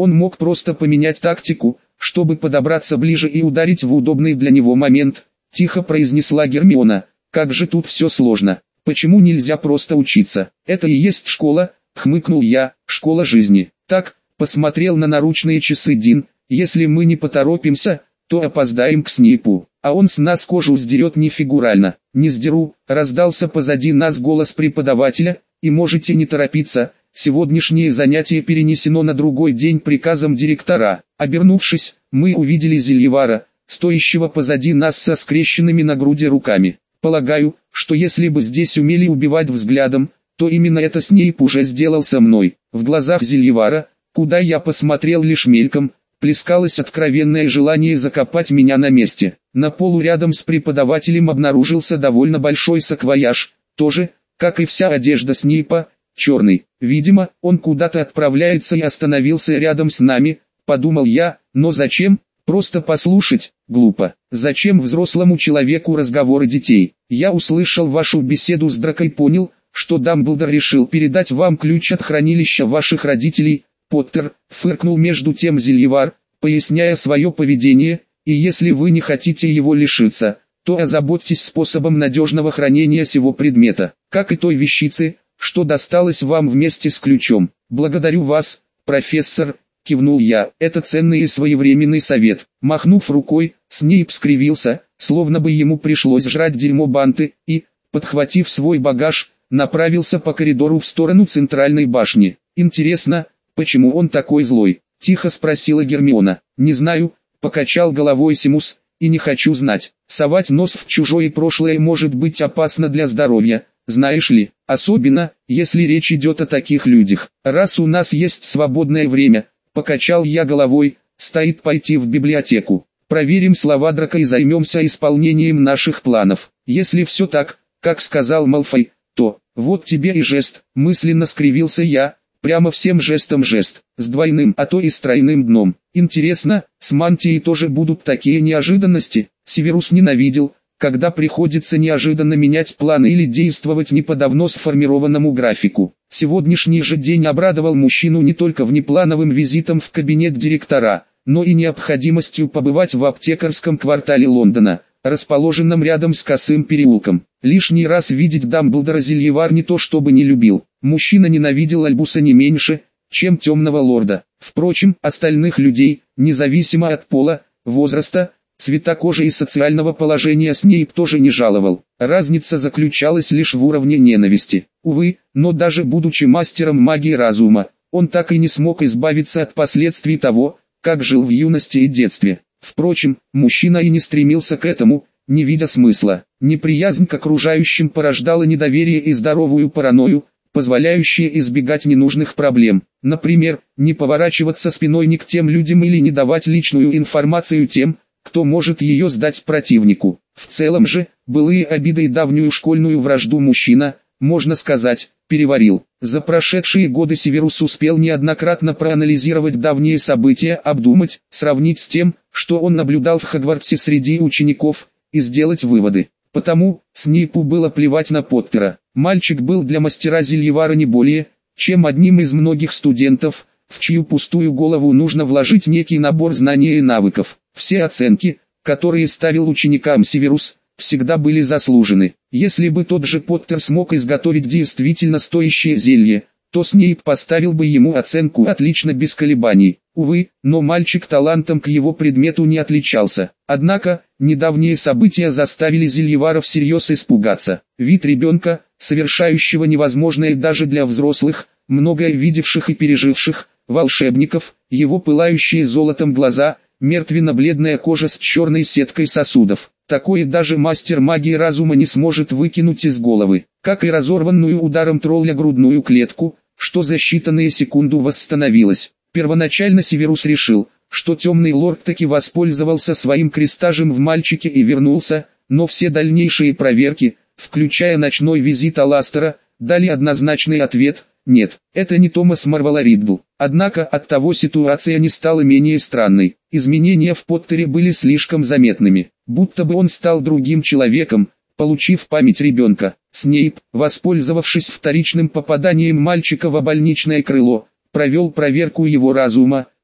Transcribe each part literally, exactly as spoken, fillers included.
Он мог просто поменять тактику, чтобы подобраться ближе и ударить в удобный для него момент, тихо произнесла Гермиона. Как же тут все сложно. Почему нельзя просто учиться? Это и есть школа, хмыкнул я, школа жизни. Так, посмотрел на наручные часы Дин, если мы не поторопимся, то опоздаем к Снейпу, а он с нас кожу сдерет не фигурально. Не сдеру, раздался позади нас голос преподавателя, и можете не торопиться, сегодняшнее занятие перенесено на другой день приказом директора. Обернувшись, мы увидели Зельевара, стоящего позади нас со скрещенными на груди руками. Полагаю, что если бы здесь умели убивать взглядом, то именно это Снейп уже сделал со мной. В глазах Зельевара, куда я посмотрел лишь мельком, плескалось откровенное желание закопать меня на месте. На полу рядом с преподавателем обнаружился довольно большой саквояж, тоже, как и вся одежда Снейпа, черный. Видимо, он куда-то отправляется и остановился рядом с нами, подумал я, но зачем? Просто послушать, глупо. Зачем взрослому человеку разговоры детей? Я услышал вашу беседу с Драко и понял, что Дамблдор решил передать вам ключ от хранилища ваших родителей. Поттер, фыркнул между тем Зельевар, поясняя свое поведение, и если вы не хотите его лишиться, то озаботьтесь способом надежного хранения сего предмета, как и той вещицы, что досталось вам вместе с ключом. Благодарю вас, профессор, кивнул я, это ценный и своевременный совет. Махнув рукой, Снейп скривился, словно бы ему пришлось жрать дерьмо Банты, и, подхватив свой багаж, направился по коридору в сторону центральной башни. Интересно, почему он такой злой? Тихо спросила Гермиона. Не знаю, покачал головой Симус, и не хочу знать. Совать нос в чужое прошлое может быть опасно для здоровья, знаешь ли, особенно, если речь идет о таких людях. Раз у нас есть свободное время, покачал я головой, стоит пойти в библиотеку. Проверим слова Драко и займемся исполнением наших планов. Если все так, как сказал Малфой, то, вот тебе и жест, мысленно скривился я, прямо всем жестом жест, с двойным, а то и с тройным дном. Интересно, с мантией тоже будут такие неожиданности? Северус ненавидел, когда приходится неожиданно менять планы или действовать не по давно сформированному графику. Сегодняшний же день обрадовал мужчину не только внеплановым визитом в кабинет директора, но и необходимостью побывать в аптекарском квартале Лондона, расположенном рядом с Косым переулком. Лишний раз видеть Дамблдора Зельевар не то чтобы не любил, мужчина ненавидел Альбуса не меньше, чем Темного Лорда. Впрочем, остальных людей, независимо от пола, возраста, цвета кожи и социального положения Снейп тоже не жаловал. Разница заключалась лишь в уровне ненависти. Увы, но даже будучи мастером магии разума, он так и не смог избавиться от последствий того, как жил в юности и детстве. Впрочем, мужчина и не стремился к этому, не видя смысла. Неприязнь к окружающим порождала недоверие и здоровую паранойю, позволяющие избегать ненужных проблем. Например, не поворачиваться спиной ни к тем людям или не давать личную информацию тем, кто может ее сдать противнику. В целом же, былые обиды и давнюю школьную вражду мужчина, можно сказать, переварил. За прошедшие годы Северус успел неоднократно проанализировать давние события, обдумать, сравнить с тем, что он наблюдал в Хогвартсе среди учеников, и сделать выводы. Потому, Снейпу было плевать на Поттера. Мальчик был для мастера Зельевара не более, чем одним из многих студентов, в чью пустую голову нужно вложить некий набор знаний и навыков. Все оценки, которые ставил ученикам Северус, всегда были заслужены. Если бы тот же Поттер смог изготовить действительно стоящее зелье, то Снейп поставил бы ему оценку «отлично» без колебаний. Увы, но мальчик талантом к его предмету не отличался. Однако, недавние события заставили Зельевара всерьез испугаться. Вид ребенка, совершающего невозможное даже для взрослых, многое видевших и переживших, волшебников, его пылающие золотом глаза, мертвенно-бледная кожа с черной сеткой сосудов. Такое даже мастер магии разума не сможет выкинуть из головы, как и разорванную ударом тролля грудную клетку, что за считанные секунды восстановилась. Первоначально Северус решил, что Темный Лорд таки воспользовался своим крестажем в мальчике и вернулся, но все дальнейшие проверки, включая ночной визит Аластера, дали однозначный ответ – нет, это не Томас Марвол Риддл. Однако оттого ситуация не стала менее странной. Изменения в Поттере были слишком заметными, будто бы он стал другим человеком, получив память ребенка. Снейп, воспользовавшись вторичным попаданием мальчика в больничное крыло, провел проверку его разума,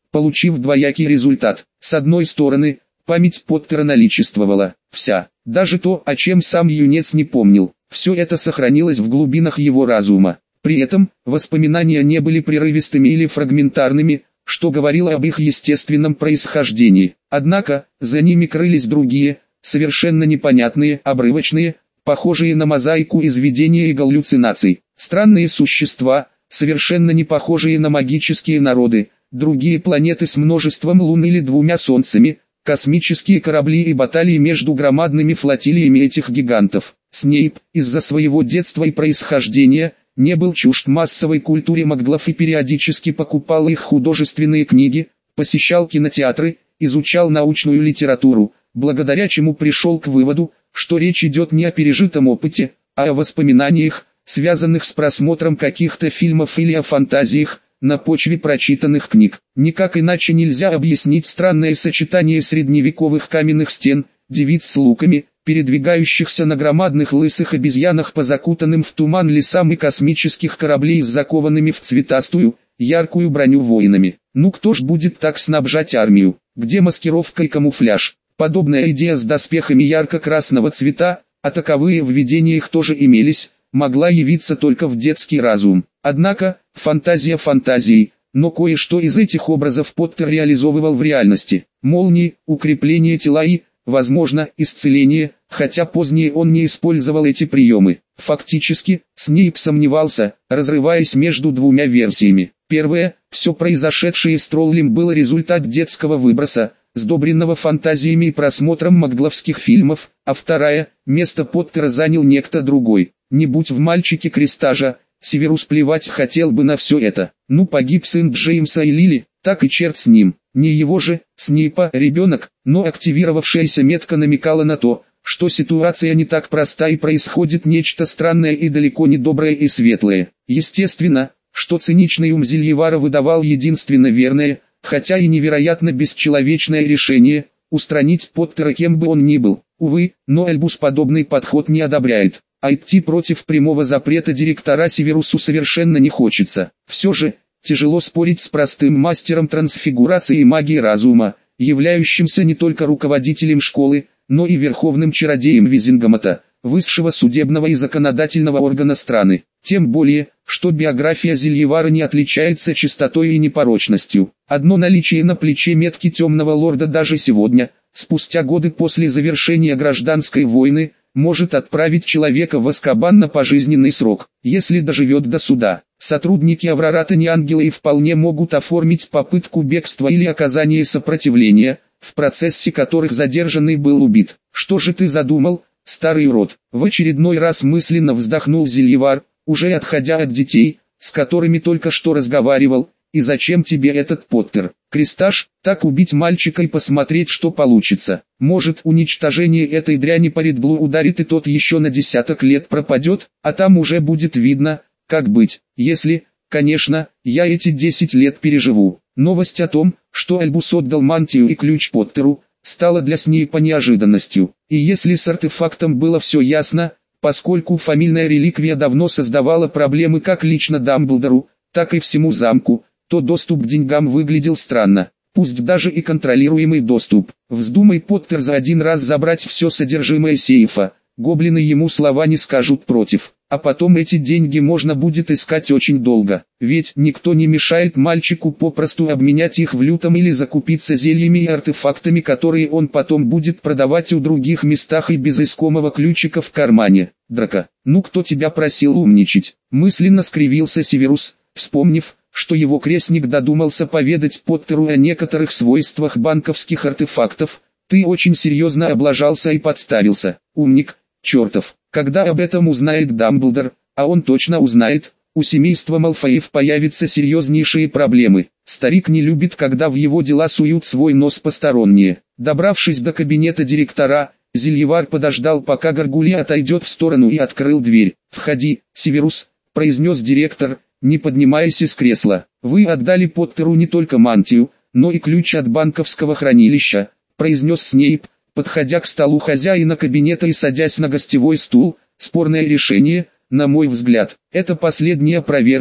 получив двоякий результат. С одной стороны, память Поттера наличествовала, вся, даже то, о чем сам юнец не помнил, все это сохранилось в глубинах его разума. При этом, воспоминания не были прерывистыми или фрагментарными, что говорило об их естественном происхождении. Однако, за ними крылись другие, совершенно непонятные, обрывочные, похожие на мозаику из видения и галлюцинаций. Странные существа, совершенно не похожие на магические народы, другие планеты с множеством лун или двумя солнцами, космические корабли и баталии между громадными флотилиями этих гигантов. Снейп, из-за своего детства и происхождения, не был чужд массовой культуре маглов и периодически покупал их художественные книги, посещал кинотеатры, изучал научную литературу, благодаря чему пришел к выводу, что речь идет не о пережитом опыте, а о воспоминаниях, связанных с просмотром каких-то фильмов или о фантазиях, на почве прочитанных книг. Никак иначе нельзя объяснить странное сочетание средневековых каменных стен, девиц с луками, передвигающихся на громадных лысых обезьянах по закутанным в туман лесам и космических кораблей с закованными в цветастую, яркую броню воинами. Ну кто ж будет так снабжать армию? Где маскировка и камуфляж? Подобная идея с доспехами ярко-красного цвета, а таковые в видениях тоже имелись, могла явиться только в детский разум. Однако, фантазия фантазией, но кое-что из этих образов Поттер реализовывал в реальности. Молнии, укрепление тела и, возможно, исцеление, хотя позднее он не использовал эти приемы. Фактически, Снейп сомневался, разрываясь между двумя версиями. Первая, все произошедшее с Троллем было результат детского выброса, сдобренного фантазиями и просмотром магловских фильмов, а вторая, место Поттера занял некто другой. Не будь в мальчике крестажа, Северус плевать хотел бы на все это. Ну погиб сын Джеймса и Лили, так и черт с ним. Не его же, Снейпа, ребенок, но активировавшаяся метка намекала на то, что ситуация не так проста и происходит нечто странное и далеко не доброе и светлое. Естественно, что циничный ум Зельевара выдавал единственно верное, хотя и невероятно бесчеловечное решение – устранить Поттера кем бы он ни был. Увы, но Альбус подобный подход не одобряет. А идти против прямого запрета директора Северусу совершенно не хочется. Все же, тяжело спорить с простым мастером трансфигурации и магии разума, являющимся не только руководителем школы, но и верховным чародеем Визингомота, высшего судебного и законодательного органа страны. Тем более, что биография Зельевара не отличается чистотой и непорочностью. Одно наличие на плече метки темного лорда даже сегодня, спустя годы после завершения гражданской войны, может отправить человека в Азкабан на пожизненный срок, если доживет до суда. Сотрудники Аврората не ангелы и вполне могут оформить попытку бегства или оказание сопротивления, в процессе которых задержанный был убит. Что же ты задумал, старый урод? В очередной раз мысленно вздохнул Зельевар, уже отходя от детей, с которыми только что разговаривал. И зачем тебе этот Поттер? Крестаж, так убить мальчика и посмотреть, что получится. Может, уничтожение этой дряни по Ридлу ударит и тот еще на десяток лет пропадет, а там уже будет видно, как быть, если, конечно, я эти десять лет переживу. Новость о том, что Альбус отдал мантию и ключ Поттеру, стала для Снейпа неожиданностью. И если с артефактом было все ясно, поскольку фамильная реликвия давно создавала проблемы как лично Дамблдору, так и всему замку, то доступ к деньгам выглядел странно, пусть даже и контролируемый доступ. Вздумай Поттер за один раз забрать все содержимое сейфа, гоблины ему слова не скажут против, а потом эти деньги можно будет искать очень долго, ведь никто не мешает мальчику попросту обменять их в лютом или закупиться зельями и артефактами, которые он потом будет продавать в других местах и без искомого ключика в кармане. Драко, ну кто тебя просил умничать? Мысленно скривился Северус, вспомнив, что его крестник додумался поведать Поттеру о некоторых свойствах банковских артефактов. Ты очень серьезно облажался и подставился, умник, чертов. Когда об этом узнает Дамблдор, а он точно узнает, у семейства Малфоев появятся серьезнейшие проблемы. Старик не любит, когда в его дела суют свой нос посторонние. Добравшись до кабинета директора, Зельевар подождал, пока Гаргулья отойдет в сторону, и открыл дверь. «Входи, Северус», — произнес директор, не поднимаясь из кресла. «Вы отдали Поттеру не только мантию, но и ключ от банковского хранилища», — произнес Снейп, подходя к столу хозяина кабинета и садясь на гостевой стул. «Спорное решение, на мой взгляд. Это последняя проверка,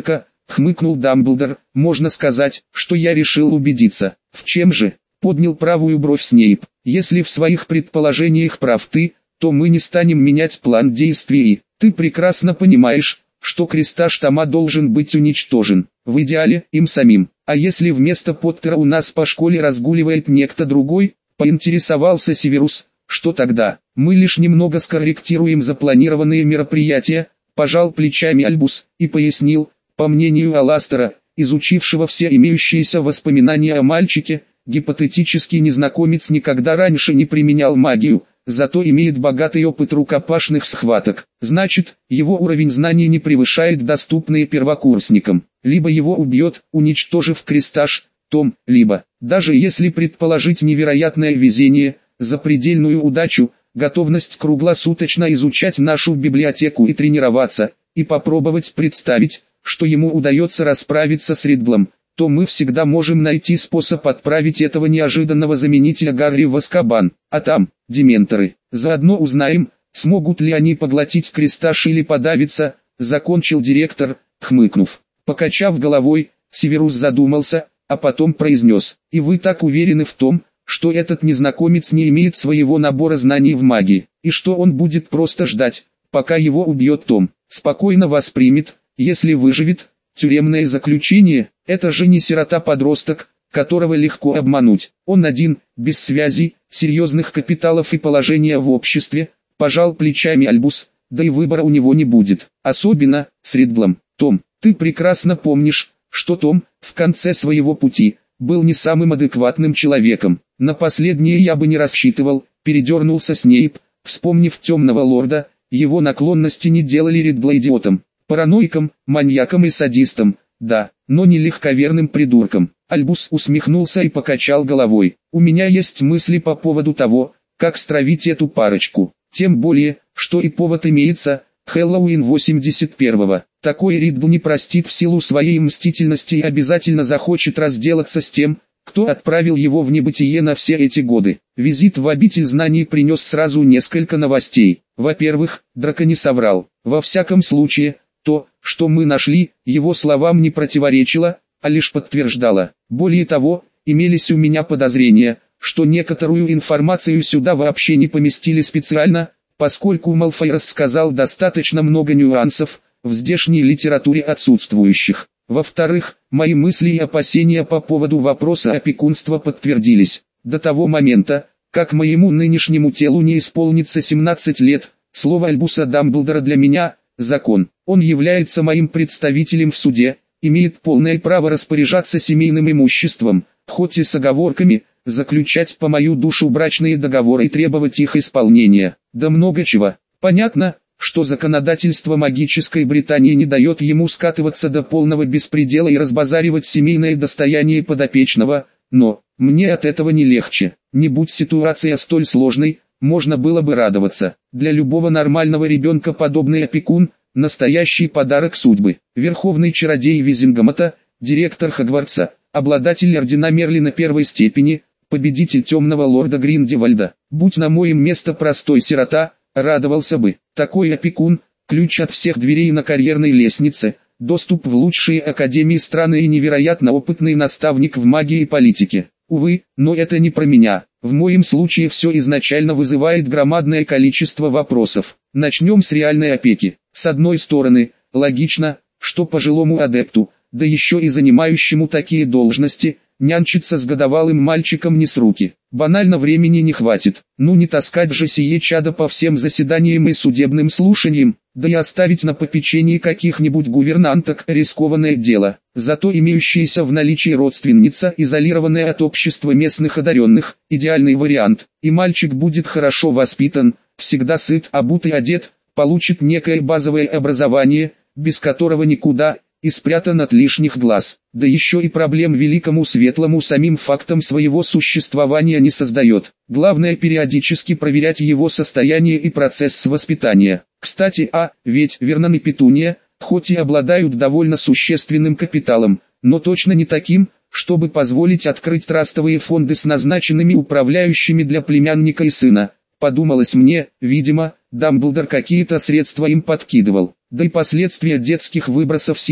хмыкнул Дамблдор, можно сказать, что я решил убедиться. В чем же? Поднял правую бровь Снейп. Если в своих предположениях прав ты, то мы не станем менять план действий. Ты прекрасно понимаешь, что Крестаж Тома должен быть уничтожен, в идеале им самим. А если вместо Поттера у нас по школе разгуливает некто другой, поинтересовался Северус, что тогда? Мы лишь немного скорректируем запланированные мероприятия, пожал плечами Альбус, и пояснил, по мнению Аластера, изучившего все имеющиеся воспоминания о мальчике, гипотетический незнакомец никогда раньше не применял магию, зато имеет богатый опыт рукопашных схваток. Значит, его уровень знаний не превышает доступные первокурсникам. Либо его убьет, уничтожив Крестаж Том, либо, даже если предположить невероятное везение, запредельную удачу, готовность круглосуточно изучать нашу библиотеку и тренироваться, и попробовать представить, что ему удается расправиться с Ридлом, то мы всегда можем найти способ отправить этого неожиданного заменителя Гарри в Азкабан. А там, дементоры, заодно узнаем, смогут ли они поглотить Крестаж или подавиться, закончил директор, хмыкнув. Покачав головой, Северус задумался, а потом произнес: «И вы так уверены в том, что этот незнакомец не имеет своего набора знаний в магии, и что он будет просто ждать, пока его убьет Том, спокойно воспримет, если выживет, тюремное заключение? Это же не сирота-подросток, которого легко обмануть. Он один, без связей, серьезных капиталов и положения в обществе», пожал плечами Альбус, «да и выбора у него не будет, особенно с Ридлом. Том, ты прекрасно помнишь, что Том, в конце своего пути, был не самым адекватным человеком. На последнее я бы не рассчитывал», передернулся Снейп, вспомнив Темного Лорда. Его наклонности не делали Ридла идиотом, параноиком, маньяком и садистом, да, но не легковерным придурком. Альбус усмехнулся и покачал головой. «У меня есть мысли по поводу того, как стравить эту парочку, тем более, что и повод имеется, Хэллоуин восемьдесят первого. Такой Ридл не простит в силу своей мстительности и обязательно захочет разделаться с тем, кто отправил его в небытие на все эти годы». Визит в обитель знаний принес сразу несколько новостей. Во-первых, Драко не соврал. Во всяком случае, то, что мы нашли, его словам не противоречило, а лишь подтверждало. Более того, имелись у меня подозрения, что некоторую информацию сюда вообще не поместили специально, поскольку Малфой рассказал достаточно много нюансов, в здешней литературе отсутствующих. Во-вторых, мои мысли и опасения по поводу вопроса опекунства подтвердились. До того момента, как моему нынешнему телу не исполнится семнадцать лет, слово Альбуса Дамблдора для меня – закон. Он является моим представителем в суде, имеет полное право распоряжаться семейным имуществом, хоть и с оговорками, заключать по мою душу брачные договоры и требовать их исполнения. Да много чего. Понятно, что законодательство магической Британии не дает ему скатываться до полного беспредела и разбазаривать семейное достояние подопечного, но мне от этого не легче. Не будь ситуация столь сложной, можно было бы радоваться. Для любого нормального ребенка подобный опекун – настоящий подарок судьбы. Верховный чародей Визингомота, директор Хогвартса, обладатель ордена Мерлина первой степени, победитель Темного Лорда Гриндевальда. Будь на моем месте простой сирота, радовался бы. Такой опекун – ключ от всех дверей на карьерной лестнице, доступ в лучшие академии страны и невероятно опытный наставник в магии и политике. Увы, но это не про меня. В моем случае все изначально вызывает громадное количество вопросов. Начнем с реальной опеки. С одной стороны, логично, что пожилому адепту, да еще и занимающему такие должности, нянчиться с годовалым мальчиком не с руки. Банально времени не хватит. Ну не таскать же сие чадо по всем заседаниям и судебным слушаниям, да и оставить на попечении каких-нибудь гувернанток рискованное дело. Зато имеющаяся в наличии родственница, изолированная от общества местных одаренных, идеальный вариант. И мальчик будет хорошо воспитан, всегда сыт, обут и одет, получит некое базовое образование, без которого никуда, и спрятан от лишних глаз. Да еще и проблем великому светлому самим фактом своего существования не создает. Главное периодически проверять его состояние и процесс воспитания. Кстати, а, ведь Вернон и Петуния, хоть и обладают довольно существенным капиталом, но точно не таким, чтобы позволить открыть трастовые фонды с назначенными управляющими для племянника и сына. Подумалось мне, видимо, Дамблдор какие-то средства им подкидывал. Да и последствия детских выбросов силы,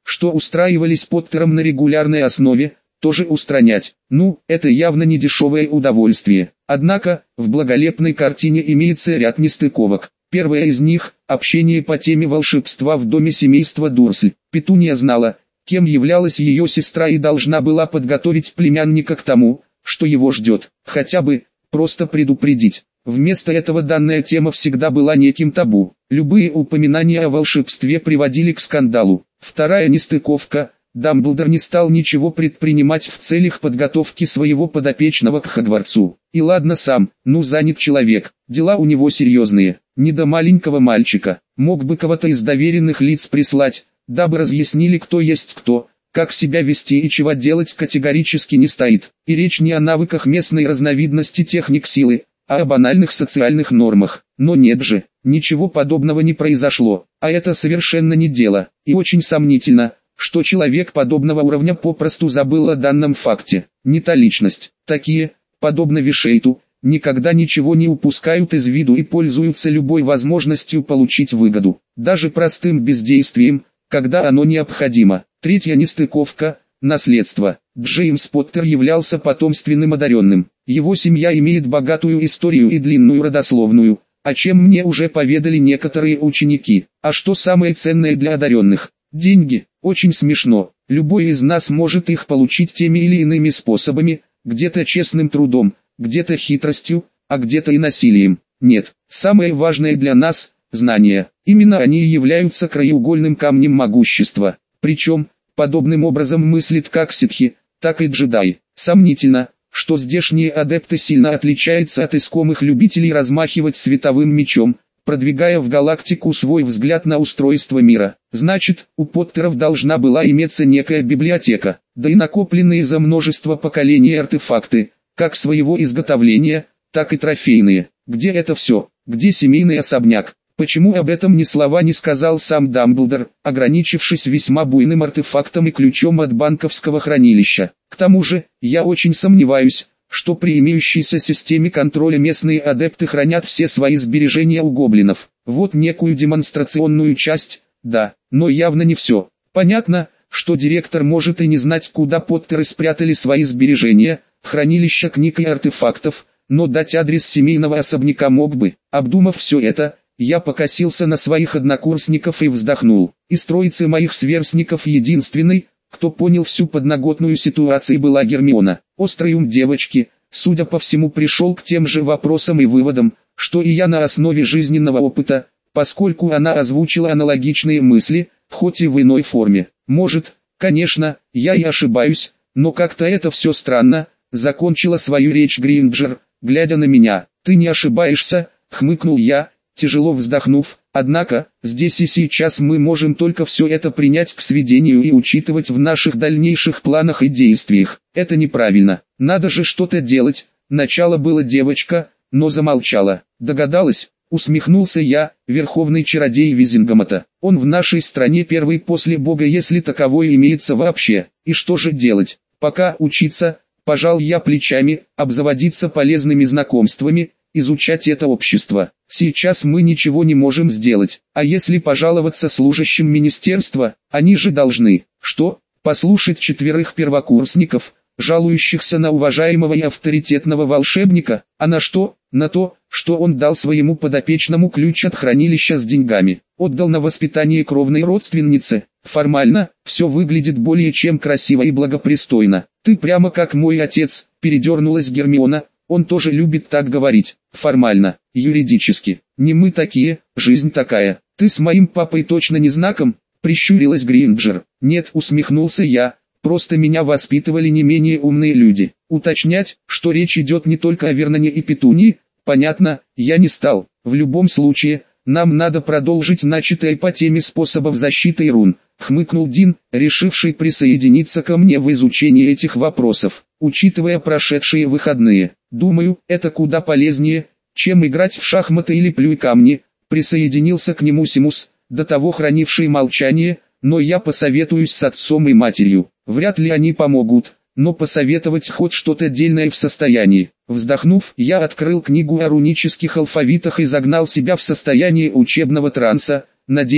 что устраивались Поттером на регулярной основе, тоже устранять. Ну, это явно не дешевое удовольствие. Однако, в благолепной картине имеется ряд нестыковок. Первая из них – общение по теме волшебства в доме семейства Дурсль. Петунья знала, кем являлась ее сестра и должна была подготовить племянника к тому, что его ждет, хотя бы просто предупредить. Вместо этого данная тема всегда была неким табу. Любые упоминания о волшебстве приводили к скандалу. Вторая нестыковка – Дамблдор не стал ничего предпринимать в целях подготовки своего подопечного к Хогвартсу. И ладно сам, ну занят человек, дела у него серьезные, не до маленького мальчика. Мог бы кого-то из доверенных лиц прислать, дабы разъяснили, кто есть кто, как себя вести и чего делать, категорически не стоит. И речь не о навыках местной разновидности техник силы, а о банальных социальных нормах. Но нет же, ничего подобного не произошло, а это совершенно не дело, и очень сомнительно, что человек подобного уровня попросту забыл о данном факте. Не та личность. Такие, подобно Вишейту, никогда ничего не упускают из виду и пользуются любой возможностью получить выгоду, даже простым бездействием, когда оно необходимо. Третья нестыковка – наследство. Джеймс Поттер являлся потомственным одаренным. Его семья имеет богатую историю и длинную родословную, о чем мне уже поведали некоторые ученики. А что самое ценное для одаренных? Деньги. Очень смешно. Любой из нас может их получить теми или иными способами, где-то честным трудом, где-то хитростью, а где-то и насилием. Нет, самое важное для нас – знания. Именно они и являются краеугольным камнем могущества. Причем, подобным образом мыслит как ситхи, так и джедаи. Сомнительно, что здешние адепты сильно отличаются от искомых любителей размахивать световым мечом, продвигая в галактику свой взгляд на устройство мира. Значит, у Поттеров должна была иметься некая библиотека, да и накопленные за множество поколений артефакты, как своего изготовления, так и трофейные. Где это все? Где семейный особняк? Почему об этом ни слова не сказал сам Дамблдор, ограничившись весьма буйным артефактом и ключом от банковского хранилища? К тому же, я очень сомневаюсь, что при имеющейся системе контроля местные адепты хранят все свои сбережения у гоблинов. Вот некую демонстрационную часть, да, но явно не все. Понятно, что директор может и не знать, куда Поттеры спрятали свои сбережения, хранилища книг и артефактов, но дать адрес семейного особняка мог бы. Обдумав все это, я покосился на своих однокурсников и вздохнул. Из троицы моих сверстников единственной, кто понял всю подноготную ситуацию, была Гермиона. Острый ум девочки, судя по всему, пришел к тем же вопросам и выводам, что и я на основе жизненного опыта, поскольку она озвучила аналогичные мысли, хоть и в иной форме. Может, конечно, я и ошибаюсь, но как-то это все странно, закончила свою речь Гринджер, глядя на меня. «Ты не ошибаешься», — хмыкнул я, тяжело вздохнув, однако, здесь и сейчас мы можем только все это принять к сведению и учитывать в наших дальнейших планах и действиях. Это неправильно, надо же что-то делать. Начало было девочка, но замолчала. Догадалась? Усмехнулся я, верховный чародей Визингомота. Он в нашей стране первый после бога, если таковой имеется вообще. И что же делать? Пока учиться, пожал я плечами, обзаводиться полезными знакомствами, изучать это общество. Сейчас мы ничего не можем сделать, а если пожаловаться служащим министерства, они же должны, что, послушать четверых первокурсников, жалующихся на уважаемого и авторитетного волшебника, а на что? На то, что он дал своему подопечному ключ от хранилища с деньгами, отдал на воспитание кровной родственнице. Формально, все выглядит более чем красиво и благопристойно. Ты прямо как мой отец, передернулась Гермиона. Он тоже любит так говорить. Формально, юридически. Не мы такие, жизнь такая. Ты с моим папой точно не знаком? Прищурилась Гринджер. Нет, усмехнулся я. Просто меня воспитывали не менее умные люди. Уточнять, что речь идет не только о Верноне и Петунии, понятно, я не стал. В любом случае, нам надо продолжить начатое по теме способов защиты и рун. Хмыкнул Дин, решивший присоединиться ко мне в изучении этих вопросов. Учитывая прошедшие выходные, думаю, это куда полезнее, чем играть в шахматы или плюй камни. Присоединился к нему Симус, до того хранивший молчание, но я посоветуюсь с отцом и матерью. Вряд ли они помогут, но посоветовать хоть что-то дельное в состоянии. Вздохнув, я открыл книгу о рунических алфавитах и загнал себя в состояние учебного транса, надеясь,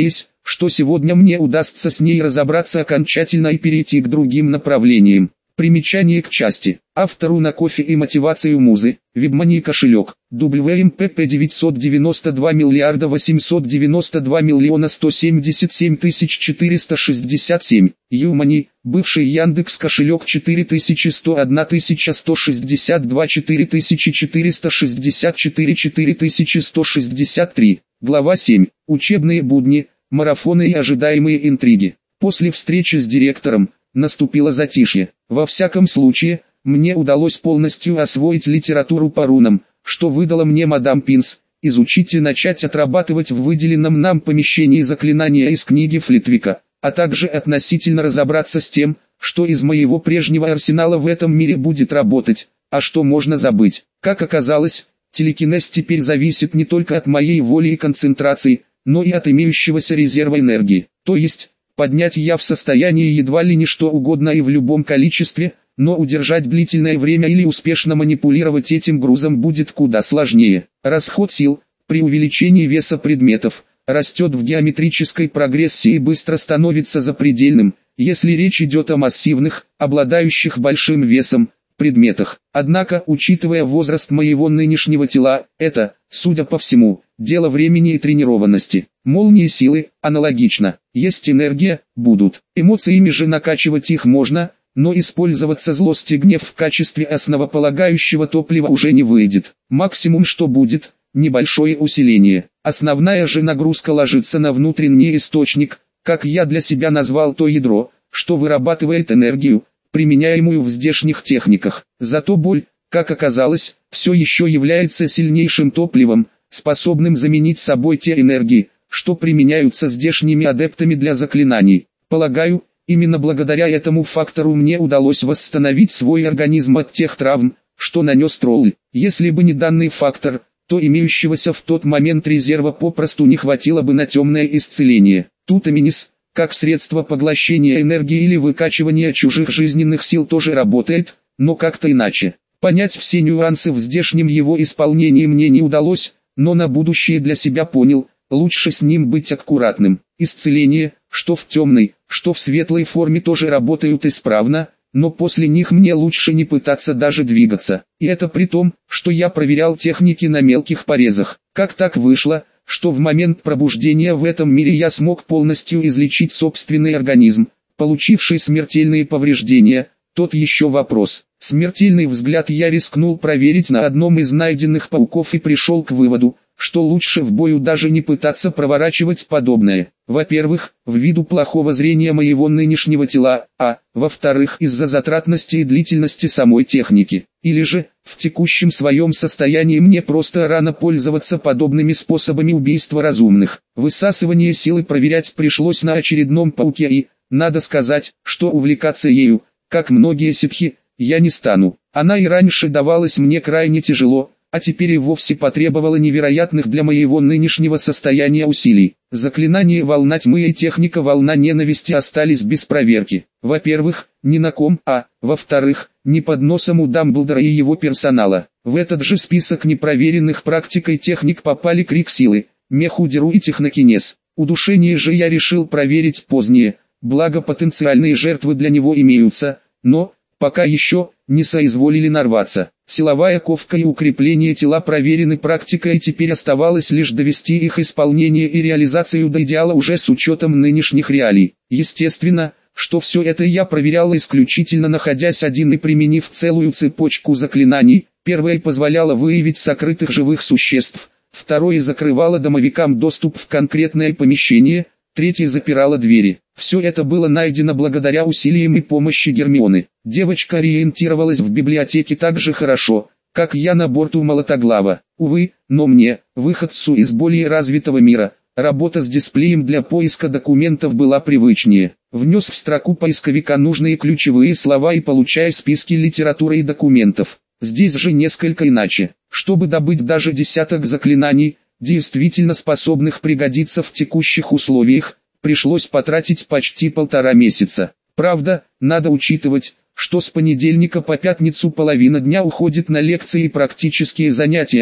что сегодня мне удастся с ней разобраться окончательно и перейти к другим направлениям. Примечание к части. Автору на кофе и мотивацию музы. WebMoney кошелек. дабл ю эм пи пи девятьсот девяносто два миллиарда восемьсот девяносто два миллиона сто семьдесят семь тысяч четыреста шестьдесят семь. YouMoney. Бывший Яндекс кошелек четыре тысячи сто одна тысяча сто шестьдесят два четыре тысячи четыреста шестьдесят четыре четыре тысячи сто шестьдесят три. Глава семь. Учебные будни, марафоны и ожидаемые интриги. После встречи с директором наступило затишье. Во всяком случае, мне удалось полностью освоить литературу по рунам, что выдала мне мадам Пинс, изучить и начать отрабатывать в выделенном нам помещении заклинания из книги Флитвика, а также относительно разобраться с тем, что из моего прежнего арсенала в этом мире будет работать, а что можно забыть. Как оказалось, телекинез теперь зависит не только от моей воли и концентрации, но и от имеющегося резерва энергии. То есть, поднять я в состоянии едва ли не что угодно и в любом количестве, но удержать длительное время или успешно манипулировать этим грузом будет куда сложнее. Расход сил, при увеличении веса предметов, растет в геометрической прогрессии и быстро становится запредельным, если речь идет о массивных, обладающих большим весом, предметах. Однако, учитывая возраст моего нынешнего тела, это, судя по всему, дело времени и тренированности. Молнии силы, аналогично. Есть энергия, будут. Эмоциями же накачивать их можно, но использоваться злость и гнев в качестве основополагающего топлива уже не выйдет. Максимум что будет, небольшое усиление. Основная же нагрузка ложится на внутренний источник, как я для себя назвал то ядро, что вырабатывает энергию, применяемую в здешних техниках. Зато боль, как оказалось, все еще является сильнейшим топливом, способным заменить собой те энергии, что применяются здешними адептами для заклинаний. Полагаю, именно благодаря этому фактору мне удалось восстановить свой организм от тех травм, что нанес тролль. Если бы не данный фактор, то имеющегося в тот момент резерва попросту не хватило бы на темное исцеление. Тут Аминис, как средство поглощения энергии или выкачивания чужих жизненных сил, тоже работает, но как-то иначе. Понять все нюансы в здешнем его исполнении мне не удалось, но на будущее для себя понял, лучше с ним быть аккуратным. Исцеление, что в темной, что в светлой форме, тоже работают исправно, но после них мне лучше не пытаться даже двигаться. И это при том, что я проверял техники на мелких порезах. Как так вышло, что в момент пробуждения в этом мире я смог полностью излечить собственный организм, получивший смертельные повреждения? Тот еще вопрос. Смертельный взгляд я рискнул проверить на одном из найденных пауков и пришел к выводу, что лучше в бою даже не пытаться проворачивать подобное. Во-первых, ввиду плохого зрения моего нынешнего тела, а, во-вторых, из-за затратности и длительности самой техники. Или же, в текущем своем состоянии мне просто рано пользоваться подобными способами убийства разумных. Высасывание силы проверять пришлось на очередном пауке и, надо сказать, что увлекаться ею, как многие ситхи, я не стану. Она и раньше давалась мне крайне тяжело, а теперь и вовсе потребовала невероятных для моего нынешнего состояния усилий. Заклинание «Волна тьмы» и техника «Волна ненависти» остались без проверки. Во-первых, ни на ком, а, во-вторых, не под носом у Дамблдора и его персонала. В этот же список непроверенных практикой техник попали крик силы, мех-удеру и технокинез. Удушение же я решил проверить позднее, благо потенциальные жертвы для него имеются, но, пока еще, не соизволили нарваться. Силовая ковка и укрепление тела проверены практикой, и теперь оставалось лишь довести их исполнение и реализацию до идеала уже с учетом нынешних реалий. Естественно, что все это я проверял исключительно находясь один и применив целую цепочку заклинаний. Первое позволяло выявить сокрытых живых существ, второе закрывало домовикам доступ в конкретное помещение, третье запирало двери. Все это было найдено благодаря усилиям и помощи Гермионы. Девочка ориентировалась в библиотеке так же хорошо, как я на борту Молотоглава. Увы, но мне, выходцу из более развитого мира, работа с дисплеем для поиска документов была привычнее. Внес в строку поисковика нужные ключевые слова и получая списки литературы и документов. Здесь же несколько иначе. Чтобы добыть даже десяток заклинаний, действительно способных пригодиться в текущих условиях, пришлось потратить почти полтора месяца. Правда, надо учитывать, что с понедельника по пятницу половина дня уходит на лекции и практические занятия,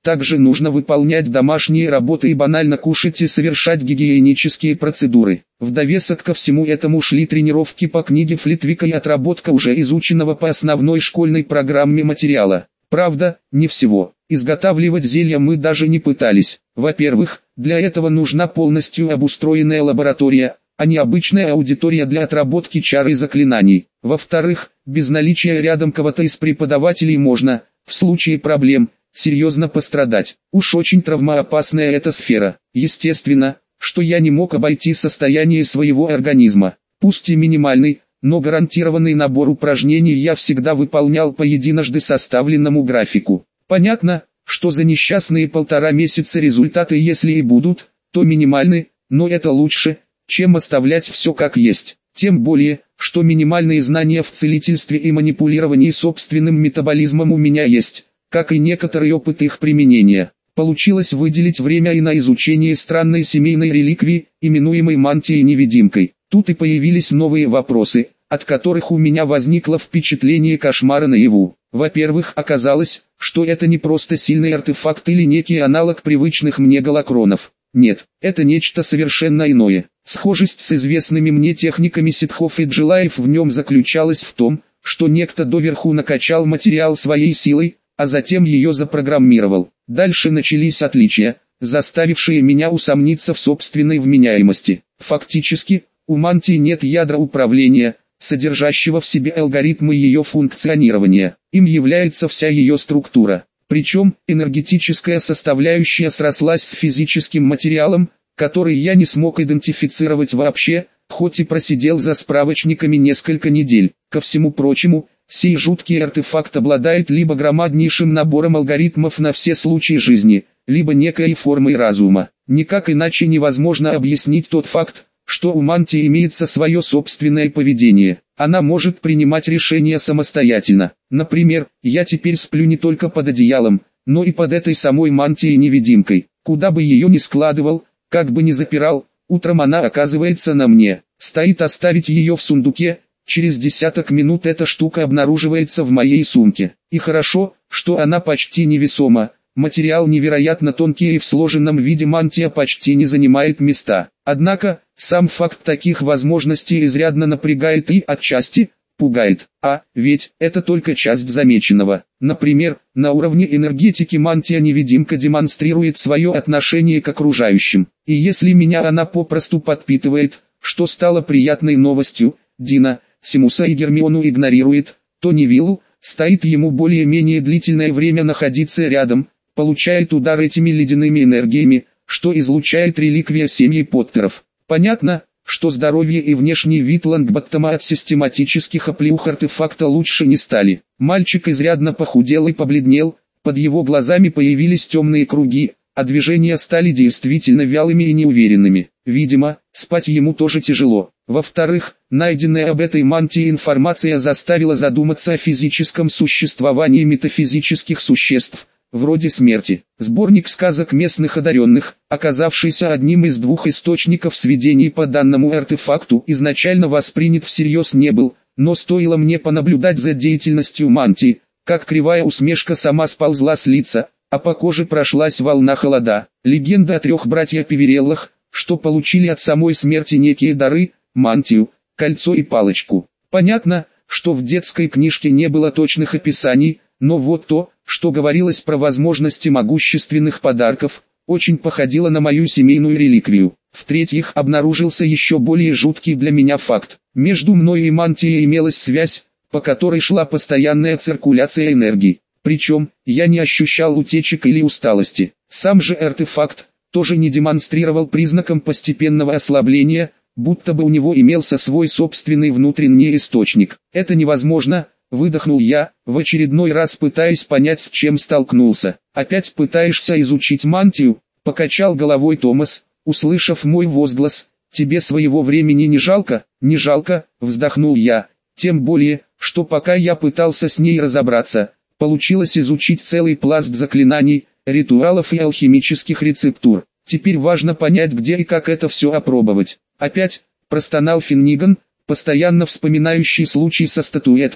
Также нужно выполнять домашние работы и банально кушать и совершать гигиенические процедуры. В довесок ко всему этому шли тренировки по книге Флитвика и отработка уже изученного по основной школьной программе материала. Правда, не всего. Изготавливать зелья мы даже не пытались. Во-первых, для этого нужна полностью обустроенная лаборатория, а не обычная аудитория для отработки чар и заклинаний. Во-вторых, без наличия рядом кого-то из преподавателей можно, в случае проблем, серьезно пострадать. Уж очень травмоопасная эта сфера. Естественно, что я не мог обойти состояние своего организма. Пусть и минимальный, но гарантированный набор упражнений я всегда выполнял по единожды составленному графику. Понятно, что за несчастные полтора месяца результаты, если и будут, то минимальны, но это лучше, чем оставлять все как есть. Тем более, что минимальные знания в целительстве и манипулировании собственным метаболизмом у меня есть, как и некоторый опыт их применения. Получилось выделить время и на изучение странной семейной реликвии, именуемой мантией-невидимкой. Тут и появились новые вопросы, от которых у меня возникло впечатление кошмара наяву. Во-первых, оказалось, что это не просто сильный артефакт или некий аналог привычных мне голокронов. Нет, это нечто совершенно иное. Схожесть с известными мне техниками ситхов и джилаев в нем заключалась в том, что некто доверху накачал материал своей силой, а затем ее запрограммировал. Дальше начались отличия, заставившие меня усомниться в собственной вменяемости. Фактически, у мантии нет ядра управления, содержащего в себе алгоритмы ее функционирования. Им является вся ее структура. Причем, энергетическая составляющая срослась с физическим материалом, который я не смог идентифицировать вообще, хоть и просидел за справочниками несколько недель. Ко всему прочему, сей жуткий артефакт обладает либо громаднейшим набором алгоритмов на все случаи жизни, либо некой формой разума. Никак иначе невозможно объяснить тот факт, что у мантии имеется свое собственное поведение. Она может принимать решения самостоятельно. Например, я теперь сплю не только под одеялом, но и под этой самой мантией-невидимкой. Куда бы ее ни складывал, как бы ни запирал, утром она оказывается на мне. Стоит оставить ее в сундуке, через десяток минут эта штука обнаруживается в моей сумке. И хорошо, что она почти невесома. Материал невероятно тонкий и в сложенном виде мантия почти не занимает места. Однако, сам факт таких возможностей изрядно напрягает и, отчасти, пугает. А, ведь, это только часть замеченного. Например, на уровне энергетики мантия-невидимка демонстрирует свое отношение к окружающим. И если меня она попросту подпитывает, что стало приятной новостью, Дина, Симуса и Гермиону игнорирует, то Невиллу, стоит ему более-менее длительное время находиться рядом, получает удар этими ледяными энергиями, что излучает реликвия семьи Поттеров. Понятно, что здоровье и внешний вид Лонгботтома от систематических оплеух артефакта лучше не стали. Мальчик изрядно похудел и побледнел, под его глазами появились темные круги, а движения стали действительно вялыми и неуверенными. Видимо, спать ему тоже тяжело. Во-вторых, найденная об этой мантии информация заставила задуматься о физическом существовании метафизических существ, вроде смерти. Сборник сказок местных одаренных, оказавшийся одним из двух источников сведений по данному артефакту, изначально воспринят всерьез не был, но стоило мне понаблюдать за деятельностью мантии, как кривая усмешка сама сползла с лица, а по коже прошлась волна холода. Легенда о трех братьях-Певереллах, что получили от самой смерти некие дары, мантию, кольцо и палочку. Понятно, что в детской книжке не было точных описаний, но вот то, что говорилось про возможности могущественных подарков, очень походило на мою семейную реликвию. В-третьих, обнаружился еще более жуткий для меня факт. Между мной и мантией имелась связь, по которой шла постоянная циркуляция энергии. Причем, я не ощущал утечек или усталости. Сам же артефакт тоже не демонстрировал признаком постепенного ослабления, будто бы у него имелся свой собственный внутренний источник. Это невозможно, выдохнул я, в очередной раз пытаясь понять, с чем столкнулся. Опять пытаешься изучить мантию? Покачал головой Томас, услышав мой возглас. Тебе своего времени не жалко? Не жалко, вздохнул я. Тем более, что пока я пытался с ней разобраться, получилось изучить целый пласт заклинаний, ритуалов и алхимических рецептур. Теперь важно понять, где и как это все опробовать. Опять, простонал Финниган, постоянно вспоминающий случай со статуэткой,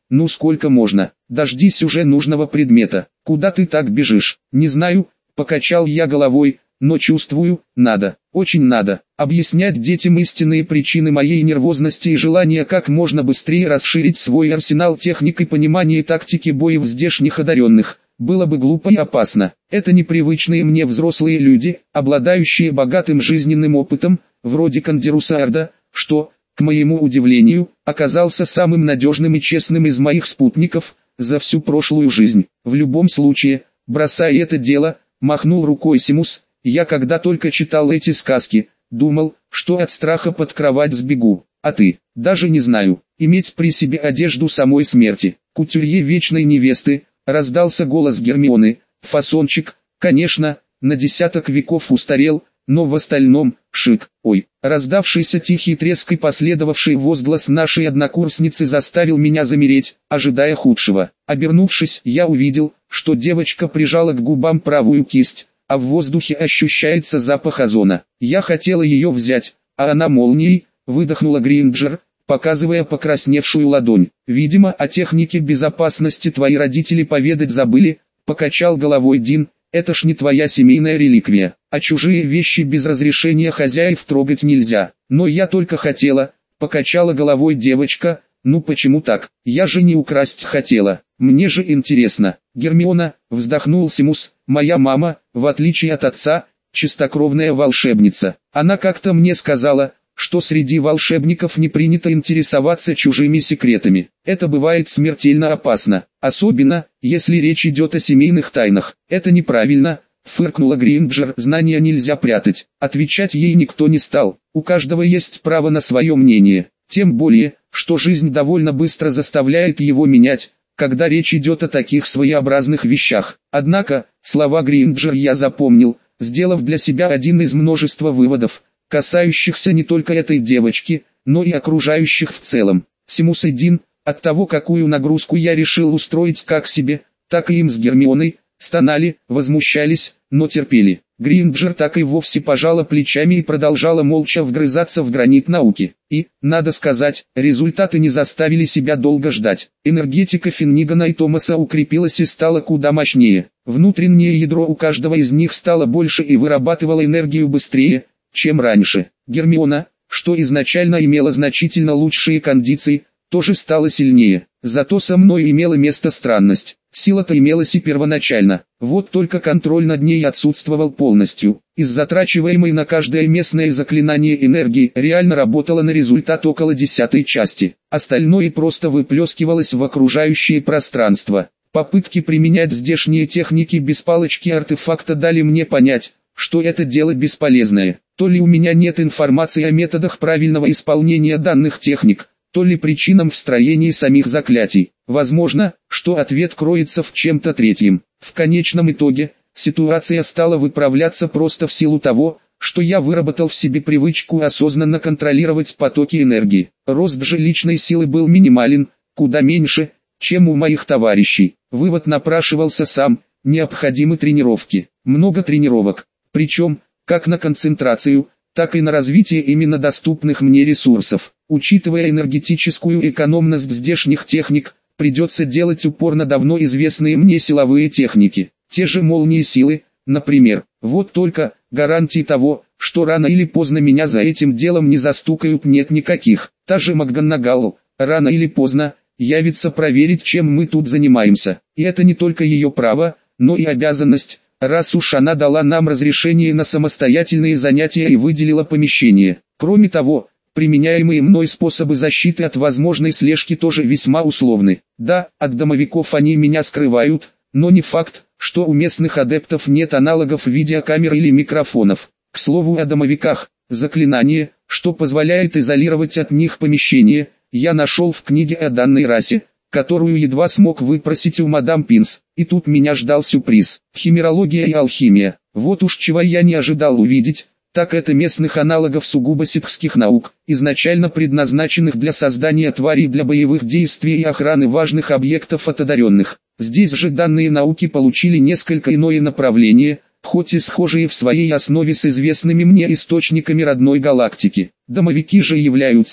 ну сколько можно, дождись уже нужного предмета. Куда ты так бежишь? Не знаю, покачал я головой, но чувствую, надо, очень надо, объяснять детям истинные причины моей нервозности и желания как можно быстрее расширить свой арсенал техник и понимания тактики боя в здешних одаренных. Было бы глупо и опасно. Это непривычные мне взрослые люди, обладающие богатым жизненным опытом, вроде Кандируса Арда, что, к моему удивлению, оказался самым надежным и честным из моих спутников за всю прошлую жизнь. В любом случае, бросая это дело, махнул рукой Симус, я когда только читал эти сказки, думал, что от страха под кровать сбегу. А ты, даже не знаю, иметь при себе одежду самой смерти, кутюрье вечной невесты, раздался голос Гермионы, фасончик, конечно, на десяток веков устарел, но в остальном, шик. Ой, раздавшийся тихий треск и последовавший возглас нашей однокурсницы заставил меня замереть, ожидая худшего. Обернувшись, я увидел, что девочка прижала к губам правую кисть, а в воздухе ощущается запах озона. Я хотела ее взять, а она молнией, выдохнула Гринджер, показывая покрасневшую ладонь. Видимо, о технике безопасности твои родители поведать забыли, покачал головой Дин, это ж не твоя семейная реликвия, а чужие вещи без разрешения хозяев трогать нельзя. Но я только хотела, покачала головой девочка, ну почему так, я же не украсть хотела, мне же интересно. Гермиона, вздохнул Симус, моя мама, в отличие от отца, чистокровная волшебница. Она как-то мне сказала, что среди волшебников не принято интересоваться чужими секретами. Это бывает смертельно опасно, особенно, если речь идет о семейных тайнах. Это неправильно, фыркнула Гринджер, знания нельзя прятать. Отвечать ей никто не стал, у каждого есть право на свое мнение. Тем более, что жизнь довольно быстро заставляет его менять, когда речь идет о таких своеобразных вещах. Однако, слова Гринджер я запомнил, сделав для себя один из множества выводов, касающихся не только этой девочки, но и окружающих в целом. Симус и Дин, от того какую нагрузку я решил устроить как себе, так и им с Гермионой, стонали, возмущались, но терпели. Гринджер так и вовсе пожала плечами и продолжала молча вгрызаться в гранит науки. И, надо сказать, результаты не заставили себя долго ждать. Энергетика Финнигана и Томаса укрепилась и стала куда мощнее. Внутреннее ядро у каждого из них стало больше и вырабатывало энергию быстрее, чем раньше. Гермиона, что изначально имела значительно лучшие кондиции, тоже стала сильнее. Зато со мной имела место странность. Сила-то имелась и первоначально, вот только контроль над ней отсутствовал полностью. Из затрачиваемой на каждое местное заклинание энергии реально работала на результат около десятой части. Остальное просто выплескивалось в окружающее пространство. Попытки применять здешние техники без палочки артефакта дали мне понять, что это дело бесполезное. То ли у меня нет информации о методах правильного исполнения данных техник, то ли причинам в строении самих заклятий. Возможно, что ответ кроется в чем-то третьем. В конечном итоге, ситуация стала выправляться просто в силу того, что я выработал в себе привычку осознанно контролировать потоки энергии. Рост же личной силы был минимален, куда меньше, чем у моих товарищей. Вывод напрашивался сам, необходимы тренировки. Много тренировок, причем, как на концентрацию, так и на развитие именно доступных мне ресурсов. Учитывая энергетическую экономность здешних техник, придется делать упор на давно известные мне силовые техники. Те же молнии силы, например. Вот только, гарантий того, что рано или поздно меня за этим делом не застукают, нет никаких. Та же МакГонагал, рано или поздно, явится проверить, чем мы тут занимаемся. И это не только ее право, но и обязанность, раз уж она дала нам разрешение на самостоятельные занятия и выделила помещение. Кроме того, применяемые мной способы защиты от возможной слежки тоже весьма условны. Да, от домовиков они меня скрывают, но не факт, что у местных адептов нет аналогов видеокамер или микрофонов. К слову о домовиках, заклинание, что позволяет изолировать от них помещение, я нашел в книге о данной расе, которую едва смог выпросить у мадам Пинс, и тут меня ждал сюрприз. Химерология и алхимия. Вот уж чего я не ожидал увидеть, так это местных аналогов сугубо ситхских наук, изначально предназначенных для создания тварей для боевых действий и охраны важных объектов от одаренных. Здесь же данные науки получили несколько иное направление, хоть и схожие в своей основе с известными мне источниками родной галактики. Домовики же являются,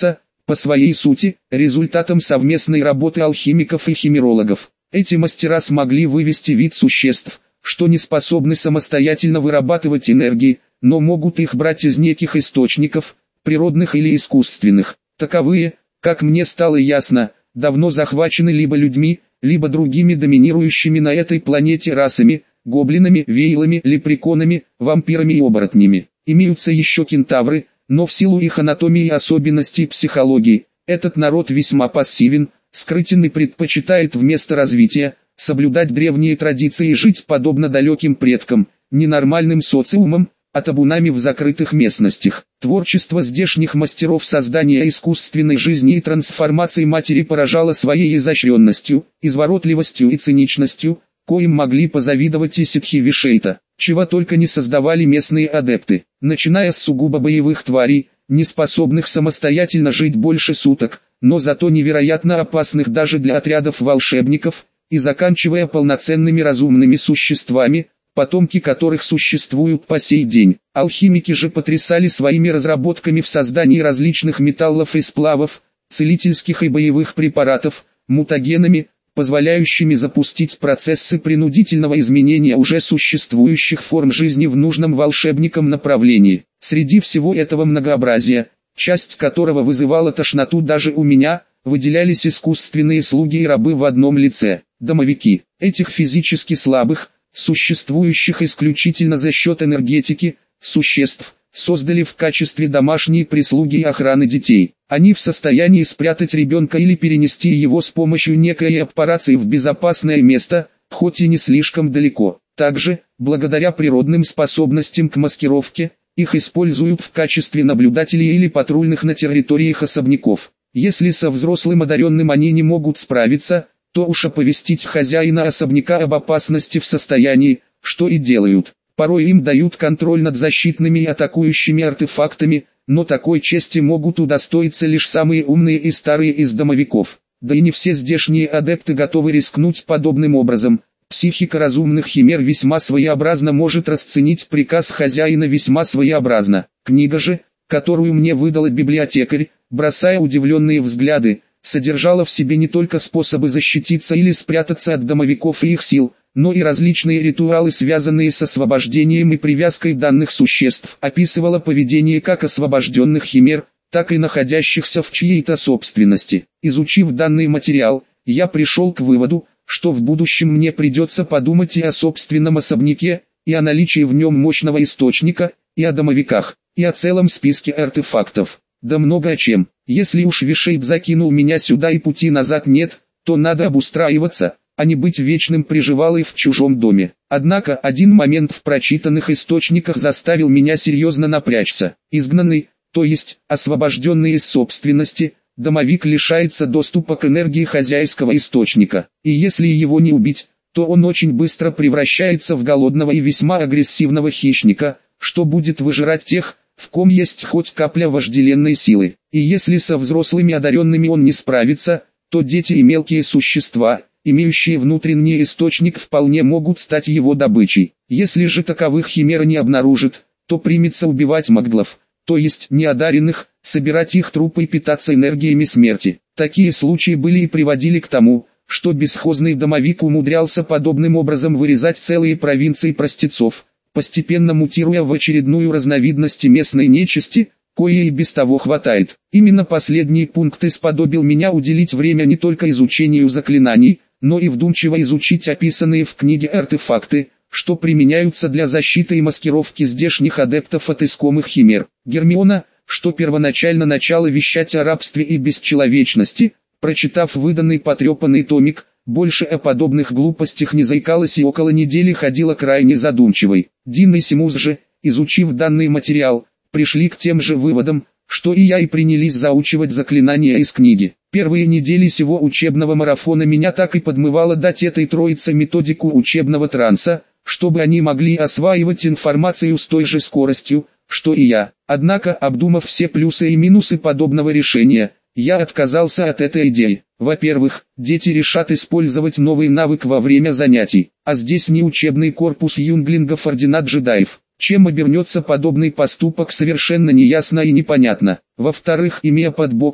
по своей сути, результатом совместной работы алхимиков и химерологов. Эти мастера смогли вывести вид существ, что не способны самостоятельно вырабатывать энергии, но могут их брать из неких источников, природных или искусственных. Таковые, как мне стало ясно, давно захвачены либо людьми, либо другими доминирующими на этой планете расами, гоблинами, вейлами, лепреконами, вампирами и оборотнями. Имеются еще кентавры, но в силу их анатомии и особенностей психологии, этот народ весьма пассивен, скрытен и предпочитает вместо развития, соблюдать древние традиции и жить подобно далеким предкам, ненормальным социумам, а табунами в закрытых местностях. Творчество здешних мастеров создания искусственной жизни и трансформации матери поражало своей изощренностью, изворотливостью и циничностью, коим могли позавидовать и ситхи Вишейта, чего только не создавали местные адепты, начиная с сугубо боевых тварей, не способных самостоятельно жить больше суток, но зато невероятно опасных даже для отрядов волшебников, и заканчивая полноценными разумными существами, потомки которых существуют по сей день. Алхимики же потрясали своими разработками в создании различных металлов и сплавов, целительских и боевых препаратов, мутагенами, позволяющими запустить процессы принудительного изменения уже существующих форм жизни в нужном волшебникам направлении. Среди всего этого многообразия, часть которого вызывала тошноту даже у меня, выделялись искусственные слуги и рабы в одном лице, домовики. Этих физически слабых, существующих исключительно за счет энергетики, существ, создали в качестве домашней прислуги и охраны детей. Они в состоянии спрятать ребенка или перенести его с помощью некой операции в безопасное место, хоть и не слишком далеко. Также, благодаря природным способностям к маскировке, их используют в качестве наблюдателей или патрульных на территориях особняков. Если со взрослым одаренным они не могут справиться, то уж оповестить хозяина особняка об опасности в состоянии, что и делают. Порой им дают контроль над защитными и атакующими артефактами, но такой чести могут удостоиться лишь самые умные и старые из домовиков. Да и не все здешние адепты готовы рискнуть подобным образом. Психика разумных химер весьма своеобразно может расценить приказ хозяина весьма своеобразно. Книга же, которую мне выдала библиотекарь, бросая удивленные взгляды, содержала в себе не только способы защититься или спрятаться от домовиков и их сил, но и различные ритуалы, связанные с освобождением и привязкой данных существ, описывала поведение как освобожденных химер, так и находящихся в чьей-то собственности. Изучив данный материал, я пришел к выводу, что в будущем мне придется подумать и о собственном особняке, и о наличии в нем мощного источника, и о домовиках, и о целом списке артефактов. Да много о чем. Если уж Вишейт закинул меня сюда и пути назад нет, то надо обустраиваться, а не быть вечным приживалой в чужом доме. Однако один момент в прочитанных источниках заставил меня серьезно напрячься. Изгнанный, то есть освобожденный из собственности, домовик лишается доступа к энергии хозяйского источника. И если его не убить, то он очень быстро превращается в голодного и весьма агрессивного хищника, что будет выжирать тех, в ком есть хоть капля вожделенной силы. И если со взрослыми одаренными он не справится, то дети и мелкие существа, имеющие внутренний источник, вполне могут стать его добычей. Если же таковых химера не обнаружит, то примется убивать магдлов, то есть неодаренных, собирать их трупы и питаться энергиями смерти. Такие случаи были и приводили к тому, что бесхозный домовик умудрялся подобным образом вырезать целые провинции простецов, постепенно мутируя в очередную разновидность местной нечисти, кое и без того хватает. Именно последний пункт исподобил меня уделить время не только изучению заклинаний, но и вдумчиво изучить описанные в книге артефакты, что применяются для защиты и маскировки здешних адептов от искомых химер. Гермиона, что первоначально начала вещать о рабстве и бесчеловечности, прочитав выданный потрепанный томик, больше о подобных глупостях не заикалась и около недели ходила крайне задумчивой. Дин и Симус же, изучив данный материал, пришли к тем же выводам, что и я, и принялись заучивать заклинания из книги. Первые недели сего учебного марафона меня так и подмывало дать этой троице методику учебного транса, чтобы они могли осваивать информацию с той же скоростью, что и я. Однако, обдумав все плюсы и минусы подобного решения, я отказался от этой идеи. Во-первых, дети решат использовать новый навык во время занятий, а здесь не учебный корпус юнглингов ордена джедаев. Чем обернется подобный поступок, совершенно неясно и непонятно. Во-вторых, имея под боком,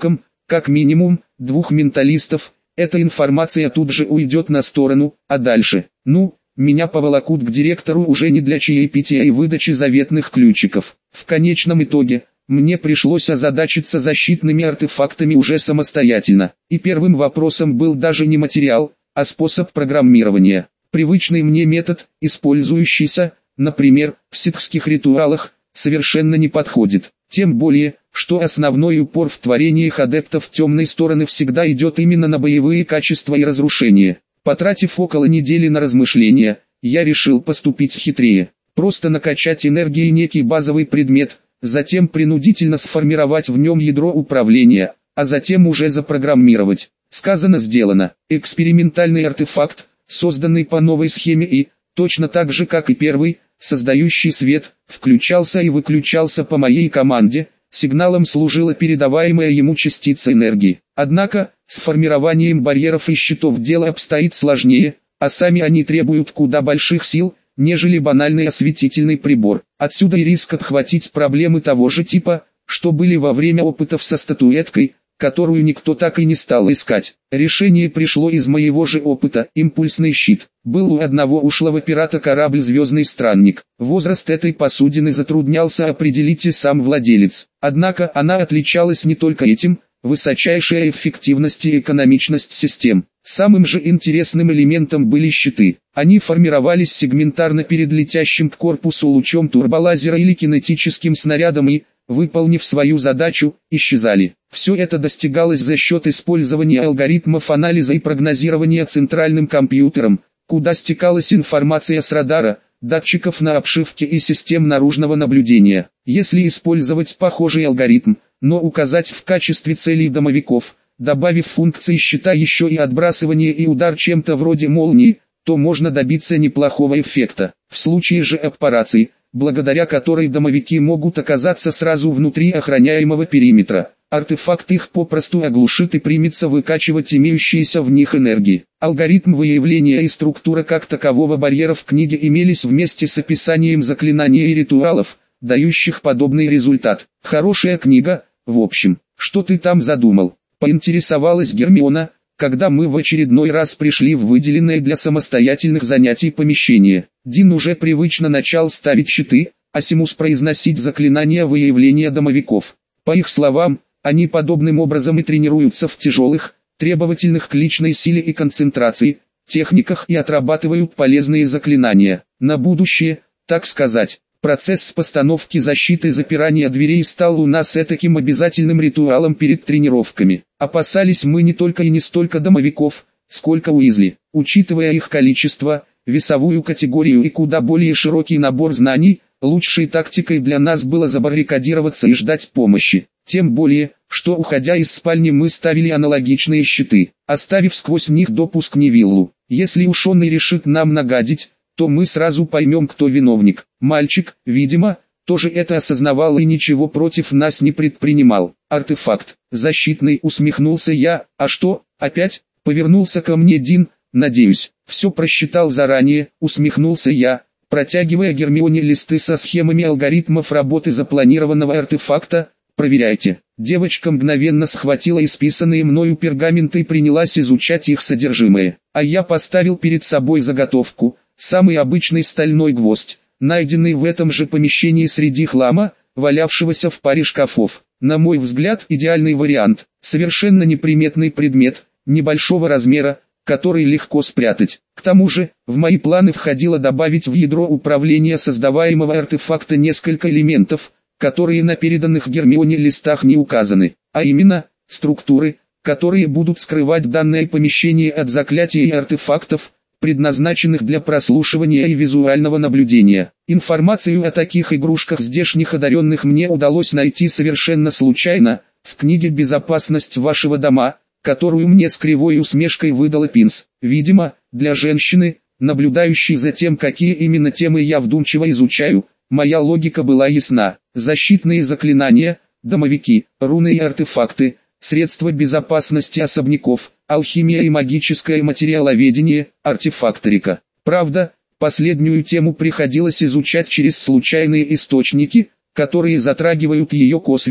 как минимум, двух менталистов, эта информация тут же уйдет на сторону, а дальше, ну, меня поволокут к директору уже не для чаепития и выдачи заветных ключиков. В конечном итоге, мне пришлось озадачиться защитными артефактами уже самостоятельно, и первым вопросом был даже не материал, а способ программирования. Привычный мне метод, использующийся, например, в ситхских ритуалах, совершенно не подходит. Тем более, что основной упор в творениях адептов темной стороны всегда идет именно на боевые качества и разрушения. Потратив около недели на размышления, я решил поступить хитрее. Просто накачать энергией некий базовый предмет, затем принудительно сформировать в нем ядро управления, а затем уже запрограммировать. Сказано, сделано. Экспериментальный артефакт, созданный по новой схеме и, точно так же как и первый, создающий свет, включался и выключался по моей команде, сигналом служила передаваемая ему частица энергии. Однако, с формированием барьеров и щитов дело обстоит сложнее, а сами они требуют куда больших сил, нежели банальный осветительный прибор. Отсюда и риск отхватить проблемы того же типа, что были во время опытов со статуэткой, которую никто так и не стал искать. Решение пришло из моего же опыта. Импульсный щит. Был у одного ушлого пирата корабль «Звездный странник». Возраст этой посудины затруднялся определить и сам владелец. Однако она отличалась не только этим, высочайшая эффективность и экономичность систем. Самым же интересным элементом были щиты. Они формировались сегментарно перед летящим к корпусу лучом турболазера или кинетическим снарядом и, выполнив свою задачу, исчезали. Все это достигалось за счет использования алгоритмов анализа и прогнозирования центральным компьютером, куда стекалась информация с радара, датчиков на обшивке и систем наружного наблюдения. Если использовать похожий алгоритм, но указать в качестве целей домовиков, добавив функции щита еще и отбрасывание и удар чем-то вроде молнии, то можно добиться неплохого эффекта. В случае же операции, благодаря которой домовики могут оказаться сразу внутри охраняемого периметра, артефакт их попросту оглушит и примется выкачивать имеющиеся в них энергии. Алгоритм выявления и структура как такового барьера в книге имелись вместе с описанием заклинаний и ритуалов, дающих подобный результат. Хорошая книга, в общем. Что ты там задумал? Поинтересовалась Гермиона, когда мы в очередной раз пришли в выделенное для самостоятельных занятий помещение. Дин уже привычно начал ставить щиты, а Симус произносить заклинания выявления домовиков. По их словам, они подобным образом и тренируются в тяжелых, требовательных к личной силе и концентрации, техниках и отрабатывают полезные заклинания. На будущее, так сказать. Процесс постановки защиты и запирания дверей стал у нас этаким обязательным ритуалом перед тренировками. Опасались мы не только и не столько домовиков, сколько Уизли. Учитывая их количество, весовую категорию и куда более широкий набор знаний, лучшей тактикой для нас было забаррикадироваться и ждать помощи. Тем более, что уходя из спальни мы ставили аналогичные щиты, оставив сквозь них допуск Невиллу. Если уж он и решит нам нагадить, то мы сразу поймем, кто виновник. Мальчик, видимо, тоже это осознавал и ничего против нас не предпринимал. Артефакт, защитный, усмехнулся я. А что, опять? Повернулся ко мне Дин. Надеюсь, все просчитал заранее, усмехнулся я, протягивая Гермионе листы со схемами алгоритмов работы запланированного артефакта. Проверяйте. Девочка мгновенно схватила исписанные мною пергаменты и принялась изучать их содержимое. А я поставил перед собой заготовку. Самый обычный стальной гвоздь, найденный в этом же помещении среди хлама, валявшегося в паре шкафов. На мой взгляд, идеальный вариант. Совершенно неприметный предмет, небольшого размера, который легко спрятать. К тому же, в мои планы входило добавить в ядро управления создаваемого артефакта несколько элементов, которые на переданных Гермионе листах не указаны, а именно, структуры, которые будут скрывать данное помещение от заклятий и артефактов, предназначенных для прослушивания и визуального наблюдения. Информацию о таких игрушках здешних одаренных мне удалось найти совершенно случайно, в книге «Безопасность вашего дома», которую мне с кривой усмешкой выдала Пинс. Видимо, для женщины, наблюдающей за тем, какие именно темы я вдумчиво изучаю, моя логика была ясна. Защитные заклинания, домовики, руны и артефакты, средства безопасности особняков, алхимия и магическое материаловедение, артефакторика. Правда, последнюю тему приходилось изучать через случайные источники, которые затрагивают ее косвенно,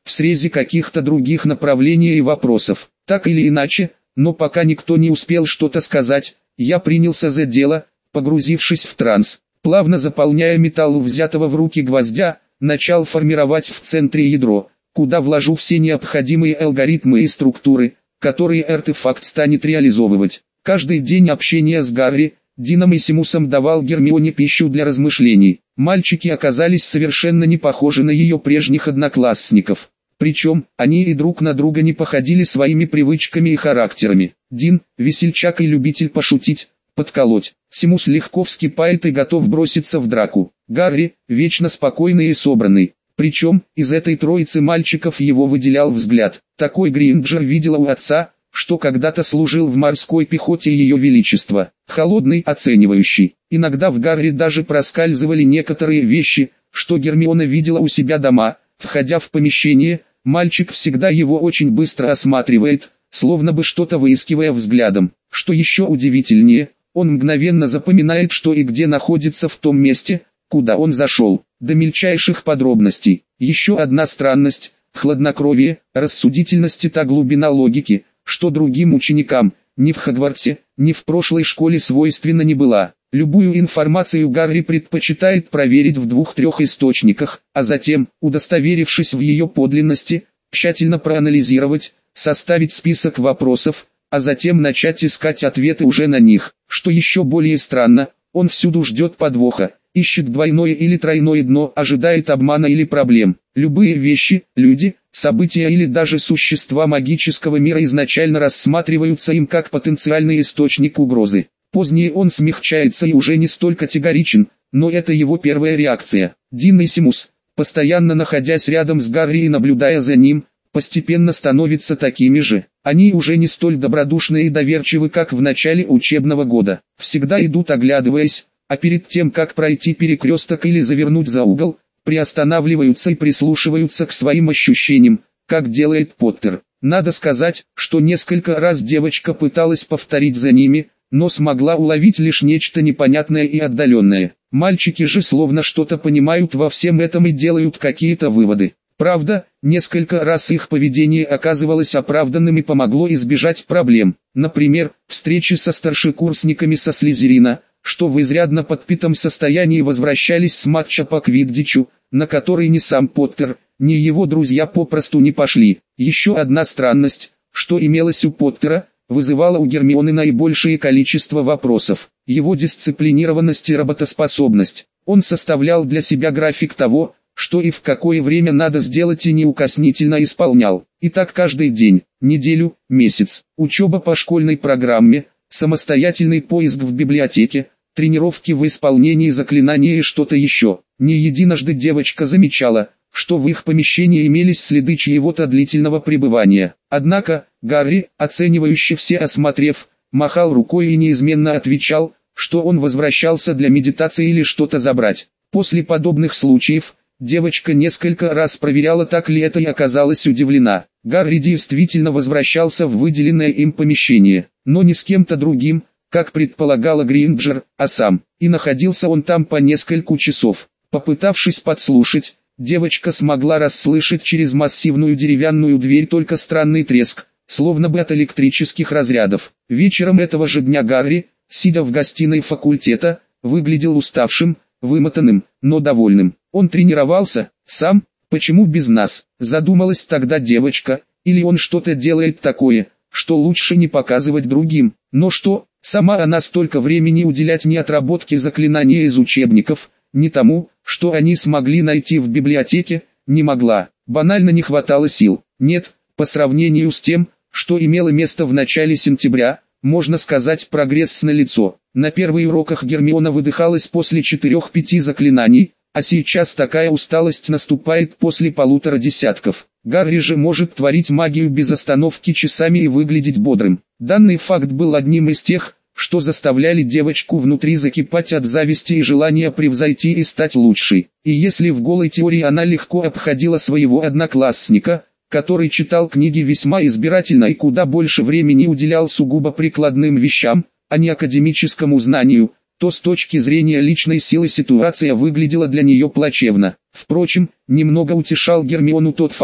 в срезе каких-то других направлений и вопросов. Так или иначе, но пока никто не успел что-то сказать, я принялся за дело, погрузившись в транс. Плавно заполняя металл взятого в руки гвоздя, начал формировать в центре ядро, куда вложу все необходимые алгоритмы и структуры, которые артефакт станет реализовывать. Каждый день общения с Гарри, Дином и Симусом давал Гермионе пищу для размышлений. Мальчики оказались совершенно не похожи на ее прежних одноклассников. Причем, они и друг на друга не походили своими привычками и характерами. Дин – весельчак и любитель пошутить, подколоть. Симус легко вскипает и готов броситься в драку. Гарри – вечно спокойный и собранный. Причем, из этой троицы мальчиков его выделял взгляд. Такой Гринджер видела у отца, что когда-то служил в морской пехоте Ее Величества. Холодный, оценивающий. Иногда в Гарри даже проскальзывали некоторые вещи, что Гермиона видела у себя дома. Входя в помещение, мальчик всегда его очень быстро осматривает, словно бы что-то выискивая взглядом. Что еще удивительнее, он мгновенно запоминает, что и где находится в том месте, куда он зашел, до мельчайших подробностей. Еще одна странность – хладнокровие, рассудительность и та глубина логики, что другим ученикам, ни в Хогвартсе, ни в прошлой школе свойственна не была. Любую информацию Гарри предпочитает проверить в двух-трех источниках, а затем, удостоверившись в ее подлинности, тщательно проанализировать, составить список вопросов, а затем начать искать ответы уже на них. Что еще более странно, он всюду ждет подвоха, ищет двойное или тройное дно, ожидает обмана или проблем. Любые вещи, люди, события или даже существа магического мира изначально рассматриваются им как потенциальный источник угрозы. Позднее он смягчается и уже не столь категоричен, но это его первая реакция. Дин и Симус, постоянно находясь рядом с Гарри и наблюдая за ним, постепенно становятся такими же. Они уже не столь добродушны и доверчивы, как в начале учебного года. Всегда идут оглядываясь, а перед тем как пройти перекресток или завернуть за угол, приостанавливаются и прислушиваются к своим ощущениям, как делает Поттер. Надо сказать, что несколько раз девочка пыталась повторить за ними, но смогла уловить лишь нечто непонятное и отдаленное. Мальчики же словно что-то понимают во всем этом и делают какие-то выводы. Правда, несколько раз их поведение оказывалось оправданным и помогло избежать проблем. Например, встречи со старшекурсниками со Слизерина, что в изрядно подпитом состоянии возвращались с матча по квиддичу, на который ни сам Поттер, ни его друзья попросту не пошли. Еще одна странность, что имелась у Поттера, вызывала у Гермионы наибольшее количество вопросов. Его дисциплинированность и работоспособность. Он составлял для себя график того, что и в какое время надо сделать, и неукоснительно исполнял. И так каждый день, неделю, месяц. Учеба по школьной программе, самостоятельный поиск в библиотеке, тренировки в исполнении заклинаний и что-то еще. Не единожды девочка замечала, что в их помещении имелись следы чьего-то длительного пребывания. Однако, Гарри, оценивающе все осмотрев, махал рукой и неизменно отвечал, что он возвращался для медитации или что-то забрать. После подобных случаев, девочка несколько раз проверяла, так ли это, и оказалась удивлена. Гарри действительно возвращался в выделенное им помещение, но не с кем-то другим, как предполагала Гринджер, а сам. И находился он там по несколько часов. Попытавшись подслушать, девочка смогла расслышать через массивную деревянную дверь только странный треск, словно бы от электрических разрядов. Вечером этого же дня Гарри, сидя в гостиной факультета, выглядел уставшим, вымотанным, но довольным. Он тренировался, сам, почему без нас? Задумалась тогда девочка, или он что-то делает такое, что лучше не показывать другим. Но что, сама она столько времени уделять ни отработке заклинания из учебников, ни тому, что они смогли найти в библиотеке, не могла. Банально не хватало сил. Нет, по сравнению с тем, что имело место в начале сентября, можно сказать, прогресс налицо. На первых уроках Гермиона выдыхалась после четырех-пяти заклинаний, а сейчас такая усталость наступает после полутора десятков. Гарри же может творить магию без остановки часами и выглядеть бодрым. Данный факт был одним из тех, что заставляли девочку внутри закипать от зависти и желания превзойти и стать лучшей. И если в голой теории она легко обходила своего одноклассника, который читал книги весьма избирательно и куда больше времени уделял сугубо прикладным вещам, а не академическому знанию, то с точки зрения личной силы ситуация выглядела для нее плачевно. Впрочем, немного утешал Гермиону тот факт,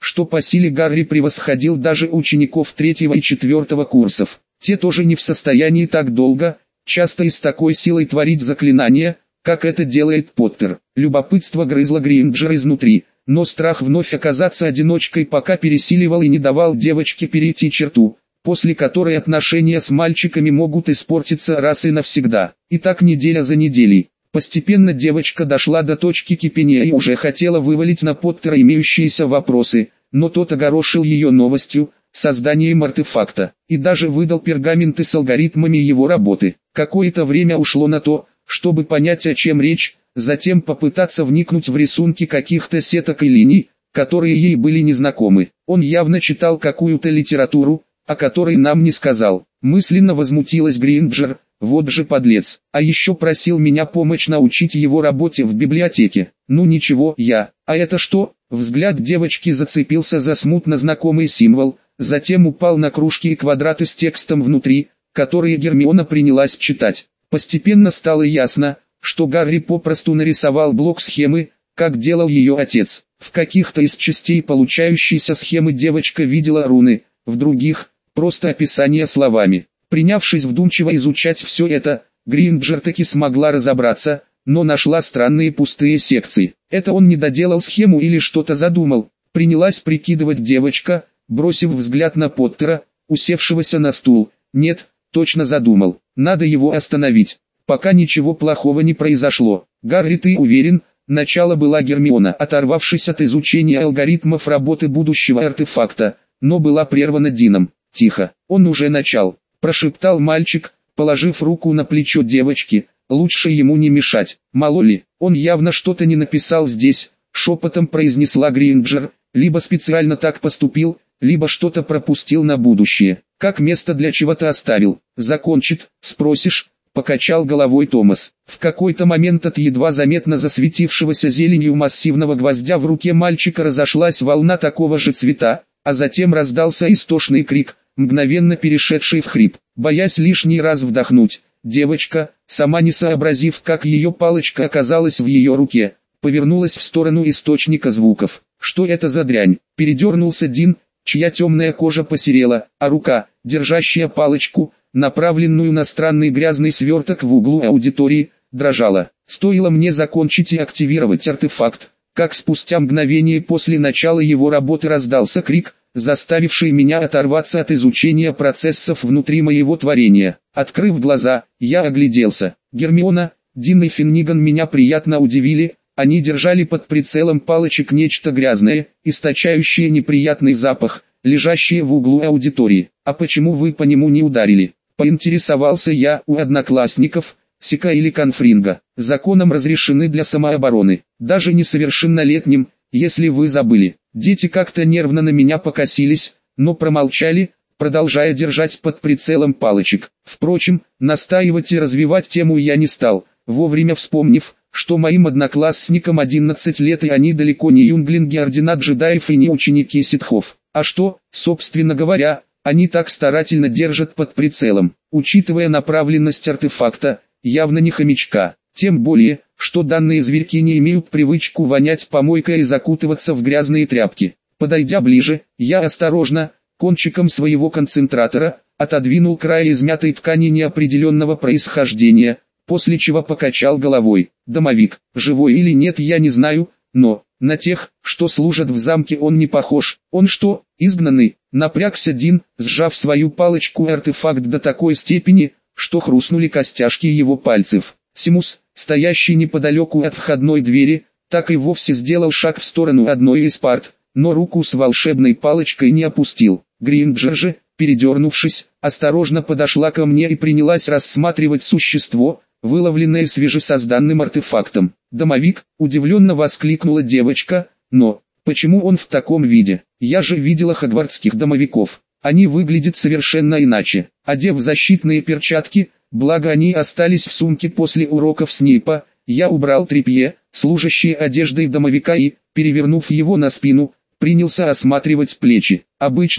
что по силе Гарри превосходил даже учеников третьего и четвертого курсов. Те тоже не в состоянии так долго, часто и с такой силой творить заклинания, как это делает Поттер. Любопытство грызло Гринджера изнутри, но страх вновь оказаться одиночкой пока пересиливал и не давал девочке перейти черту, после которой отношения с мальчиками могут испортиться раз и навсегда. И так неделя за неделей. Постепенно девочка дошла до точки кипения и уже хотела вывалить на Поттера имеющиеся вопросы, но тот огорошил ее новостью, созданием артефакта, и даже выдал пергаменты с алгоритмами его работы. Какое-то время ушло на то, чтобы понять, о чем речь, затем попытаться вникнуть в рисунки каких-то сеток и линий, которые ей были незнакомы. Он явно читал какую-то литературу, о которой нам не сказал. Мысленно возмутилась Гринджер, вот же подлец. А еще просил меня помочь научить его работе в библиотеке. Ну ничего, я. А это что? Взгляд девочки зацепился за смутно знакомый символ, затем упал на кружки и квадраты с текстом внутри, которые Гермиона принялась читать. Постепенно стало ясно, что Гарри попросту нарисовал блок схемы, как делал ее отец. В каких-то из частей получающейся схемы девочка видела руны, в других – просто описание словами. Принявшись вдумчиво изучать все это, Гринджер таки смогла разобраться, но нашла странные пустые секции. Это он не доделал схему или что-то задумал. Принялась прикидывать девочка, бросив взгляд на Поттера, усевшегося на стул. Нет, точно задумал. Надо его остановить. Пока ничего плохого не произошло. Гарри, ты уверен? Начало была Гермиона, оторвавшись от изучения алгоритмов работы будущего артефакта, но была прервана Дином. Тихо, он уже начал. Прошептал мальчик, положив руку на плечо девочки, лучше ему не мешать. Мало ли, он явно что-то не написал здесь, шепотом произнесла Гринджер, либо специально так поступил, либо что-то пропустил на будущее. Как место для чего-то оставил. Закончит, спросишь, покачал головой Томас. В какой-то момент от едва заметно засветившегося зеленью массивного гвоздя в руке мальчика разошлась волна такого же цвета, а затем раздался истошный крик, мгновенно перешедший в хрип. Боясь лишний раз вдохнуть, девочка, сама не сообразив, как ее палочка оказалась в ее руке, повернулась в сторону источника звуков. Что это за дрянь? Передернулся Дин, чья темная кожа посерела, а рука, держащая палочку, направленную на странный грязный сверток в углу аудитории, дрожала. Стоило мне закончить и активировать артефакт, как спустя мгновение после начала его работы раздался крик, заставивший меня оторваться от изучения процессов внутри моего творения. Открыв глаза, я огляделся. Гермиона, Дин и Финниган меня приятно удивили, они держали под прицелом палочек нечто грязное, источающее неприятный запах, лежащее в углу аудитории. А почему вы по нему не ударили? Поинтересовался я у одноклассников, Сика или Конфринга. Законом разрешены для самообороны, даже несовершеннолетним, если вы забыли. Дети как-то нервно на меня покосились, но промолчали, продолжая держать под прицелом палочек. Впрочем, настаивать и развивать тему я не стал, вовремя вспомнив, что моим одноклассникам одиннадцать лет и они далеко не юнглинги ордена джедаев и не ученики ситхов. А что, собственно говоря, они так старательно держат под прицелом, учитывая направленность артефакта, явно не хомячка. Тем более, что данные зверьки не имеют привычку вонять помойкой и закутываться в грязные тряпки. Подойдя ближе, я осторожно, кончиком своего концентратора, отодвинул край измятой ткани неопределенного происхождения, после чего покачал головой. Домовик, живой или нет я не знаю, но на тех, что служат в замке, он не похож. Он что, изгнанный? Напрягся Дин, сжав свою палочку-артефакт до такой степени, что хрустнули костяшки его пальцев. Симус, стоящий неподалеку от входной двери, так и вовсе сделал шаг в сторону одной из парт, но руку с волшебной палочкой не опустил. Гринджер же, передернувшись, осторожно подошла ко мне и принялась рассматривать существо, выловленное свежесозданным артефактом. «Домовик», удивленно воскликнула девочка, но, почему он в таком виде? Я же видела хогвартских домовиков. Они выглядят совершенно иначе. Одев защитные перчатки, благо они остались в сумке после уроков Снейпа, я убрал тряпье, служащее одеждой домовика и, перевернув его на спину, принялся осматривать плечи. Обычно,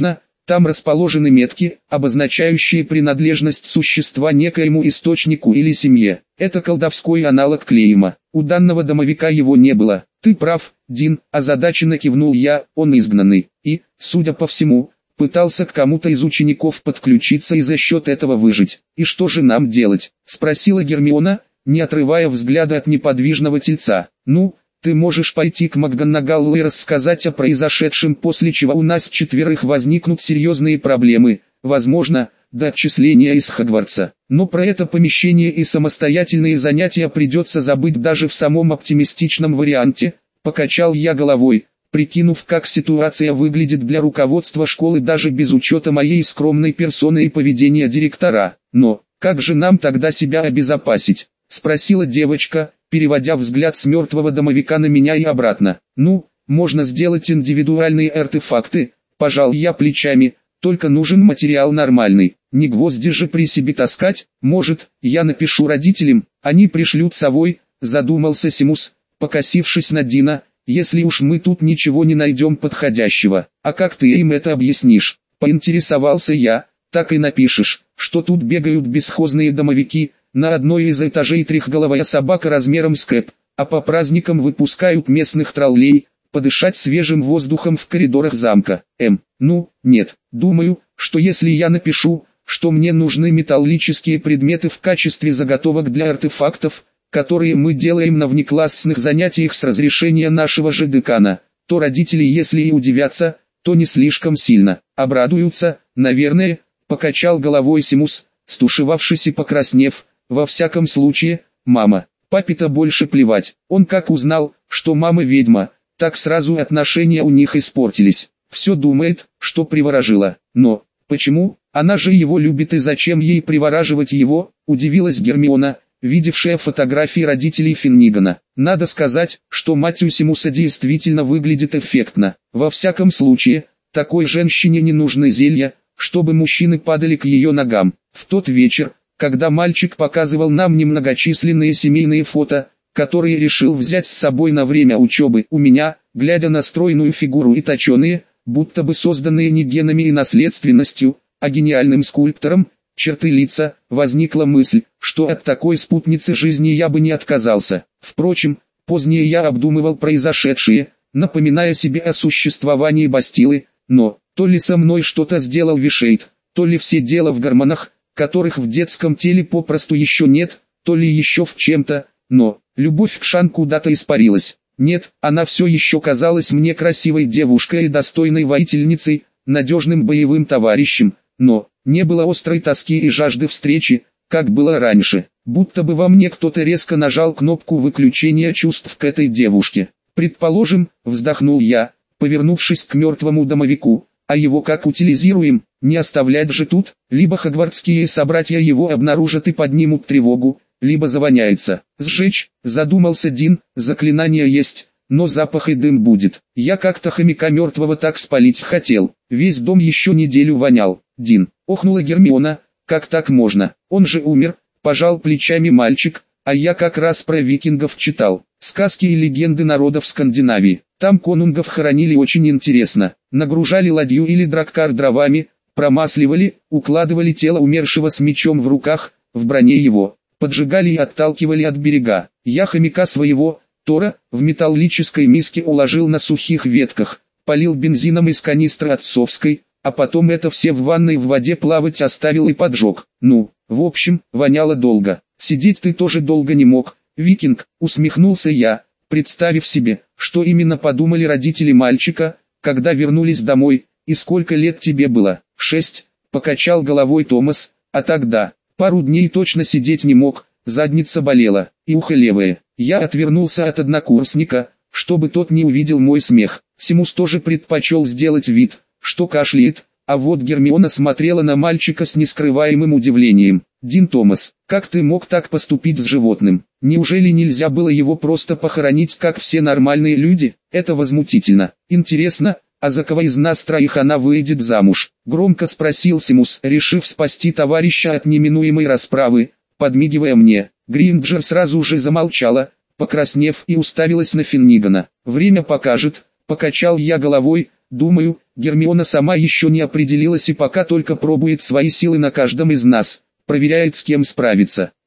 Там расположены метки, обозначающие принадлежность существа некоему источнику или семье. Это колдовской аналог клейма. У данного домовика его не было. Ты прав, Дин, озадаченно кивнул я, он изгнанный. И, судя по всему, пытался к кому-то из учеников подключиться и за счет этого выжить. И что же нам делать? Спросила Гермиона, не отрывая взгляда от неподвижного тельца. Ну, ты можешь пойти к МакГонагалл и рассказать о произошедшем, после чего у нас четверых возникнут серьезные проблемы, возможно, до отчисления из Хогвартса. Но про это помещение и самостоятельные занятия придется забыть даже в самом оптимистичном варианте, покачал я головой, прикинув, как ситуация выглядит для руководства школы даже без учета моей скромной персоны и поведения директора. Но, как же нам тогда себя обезопасить? Спросила девочка, переводя взгляд с мертвого домовика на меня и обратно. Ну, можно сделать индивидуальные артефакты, пожал я плечами, только нужен материал нормальный, не гвозди же при себе таскать. Может, я напишу родителям, они пришлют совой, задумался Симус, покосившись на Дина, если уж мы тут ничего не найдем подходящего. А как ты им это объяснишь? Поинтересовался я. Так и напишешь, что тут бегают бесхозные домовики, на одной из этажей трехголовая собака размером с кэп, а по праздникам выпускают местных троллей, подышать свежим воздухом в коридорах замка. Эм, ну, нет, думаю, что если я напишу, что мне нужны металлические предметы в качестве заготовок для артефактов, которые мы делаем на внеклассных занятиях с разрешения нашего же декана, то родители, если и удивятся, то не слишком сильно обрадуются, наверное, покачал головой Симус, стушевавшись и покраснев. Во всяком случае, мама, папе-то больше плевать. Он как узнал, что мама ведьма, так сразу отношения у них испортились. Все думает, что приворожила. Но, почему? Она же его любит, и зачем ей привораживать его? Удивилась Гермиона, видевшая фотографии родителей Финнигана. Надо сказать, что мать у Симуса действительно выглядит эффектно. Во всяком случае, такой женщине не нужны зелья, чтобы мужчины падали к ее ногам. В тот вечер, когда мальчик показывал нам немногочисленные семейные фото, которые решил взять с собой на время учебы, у меня, глядя на стройную фигуру и точеные, будто бы созданные не генами и наследственностью, а гениальным скульптором, черты лица, возникла мысль, что от такой спутницы жизни я бы не отказался. Впрочем, позднее я обдумывал произошедшее, напоминая себе о существовании Бастилы, но, то ли со мной что-то сделал Вишейд, то ли все дело в гормонах, которых в детском теле попросту еще нет, то ли еще в чем-то, но, любовь к Шан куда-то испарилась. Нет, она все еще казалась мне красивой девушкой и достойной воительницей, надежным боевым товарищем, но, не было острой тоски и жажды встречи, как было раньше, будто бы во мне кто-то резко нажал кнопку выключения чувств к этой девушке. Предположим, вздохнул я, повернувшись к мертвому домовику, а его как утилизируем, не оставлять же тут, либо хогвартские собратья его обнаружат и поднимут тревогу, либо завоняется. Сжечь, задумался Дин, заклинание есть, но запах и дым будет. Я как-то хомяка мертвого так спалить хотел, весь дом еще неделю вонял. Дин, охнула Гермиона, как так можно, он же умер, пожал плечами мальчик, а я как раз про викингов читал, сказки и легенды народов Скандинавии. Там конунгов хоронили очень интересно, нагружали ладью или драккар дровами, промасливали, укладывали тело умершего с мечом в руках, в броне его, поджигали и отталкивали от берега. Я хомяка своего, Тора, в металлической миске уложил на сухих ветках, полил бензином из канистры отцовской, а потом это все в ванной в воде плавать оставил и поджег. Ну, в общем, воняло долго. Сидеть ты тоже долго не мог, викинг, усмехнулся я, представив себе, что именно подумали родители мальчика, когда вернулись домой. И сколько лет тебе было? Шесть, покачал головой Томас, а тогда, пару дней точно сидеть не мог, задница болела, и ухо левое. Я отвернулся от однокурсника, чтобы тот не увидел мой смех. Симус тоже предпочел сделать вид, что кашляет, а вот Гермиона смотрела на мальчика с нескрываемым удивлением. «Дин Томас, как ты мог так поступить с животным? Неужели нельзя было его просто похоронить, как все нормальные люди? Это возмутительно. Интересно, а за кого из нас троих она выйдет замуж?» Громко спросил Симус, решив спасти товарища от неминуемой расправы, подмигивая мне. Гринджер сразу же замолчала, покраснев, и уставилась на Финнигана. «Время покажет», — покачал я головой, «думаю, Гермиона сама еще не определилась и пока только пробует свои силы на каждом из нас, проверяет, с кем справиться.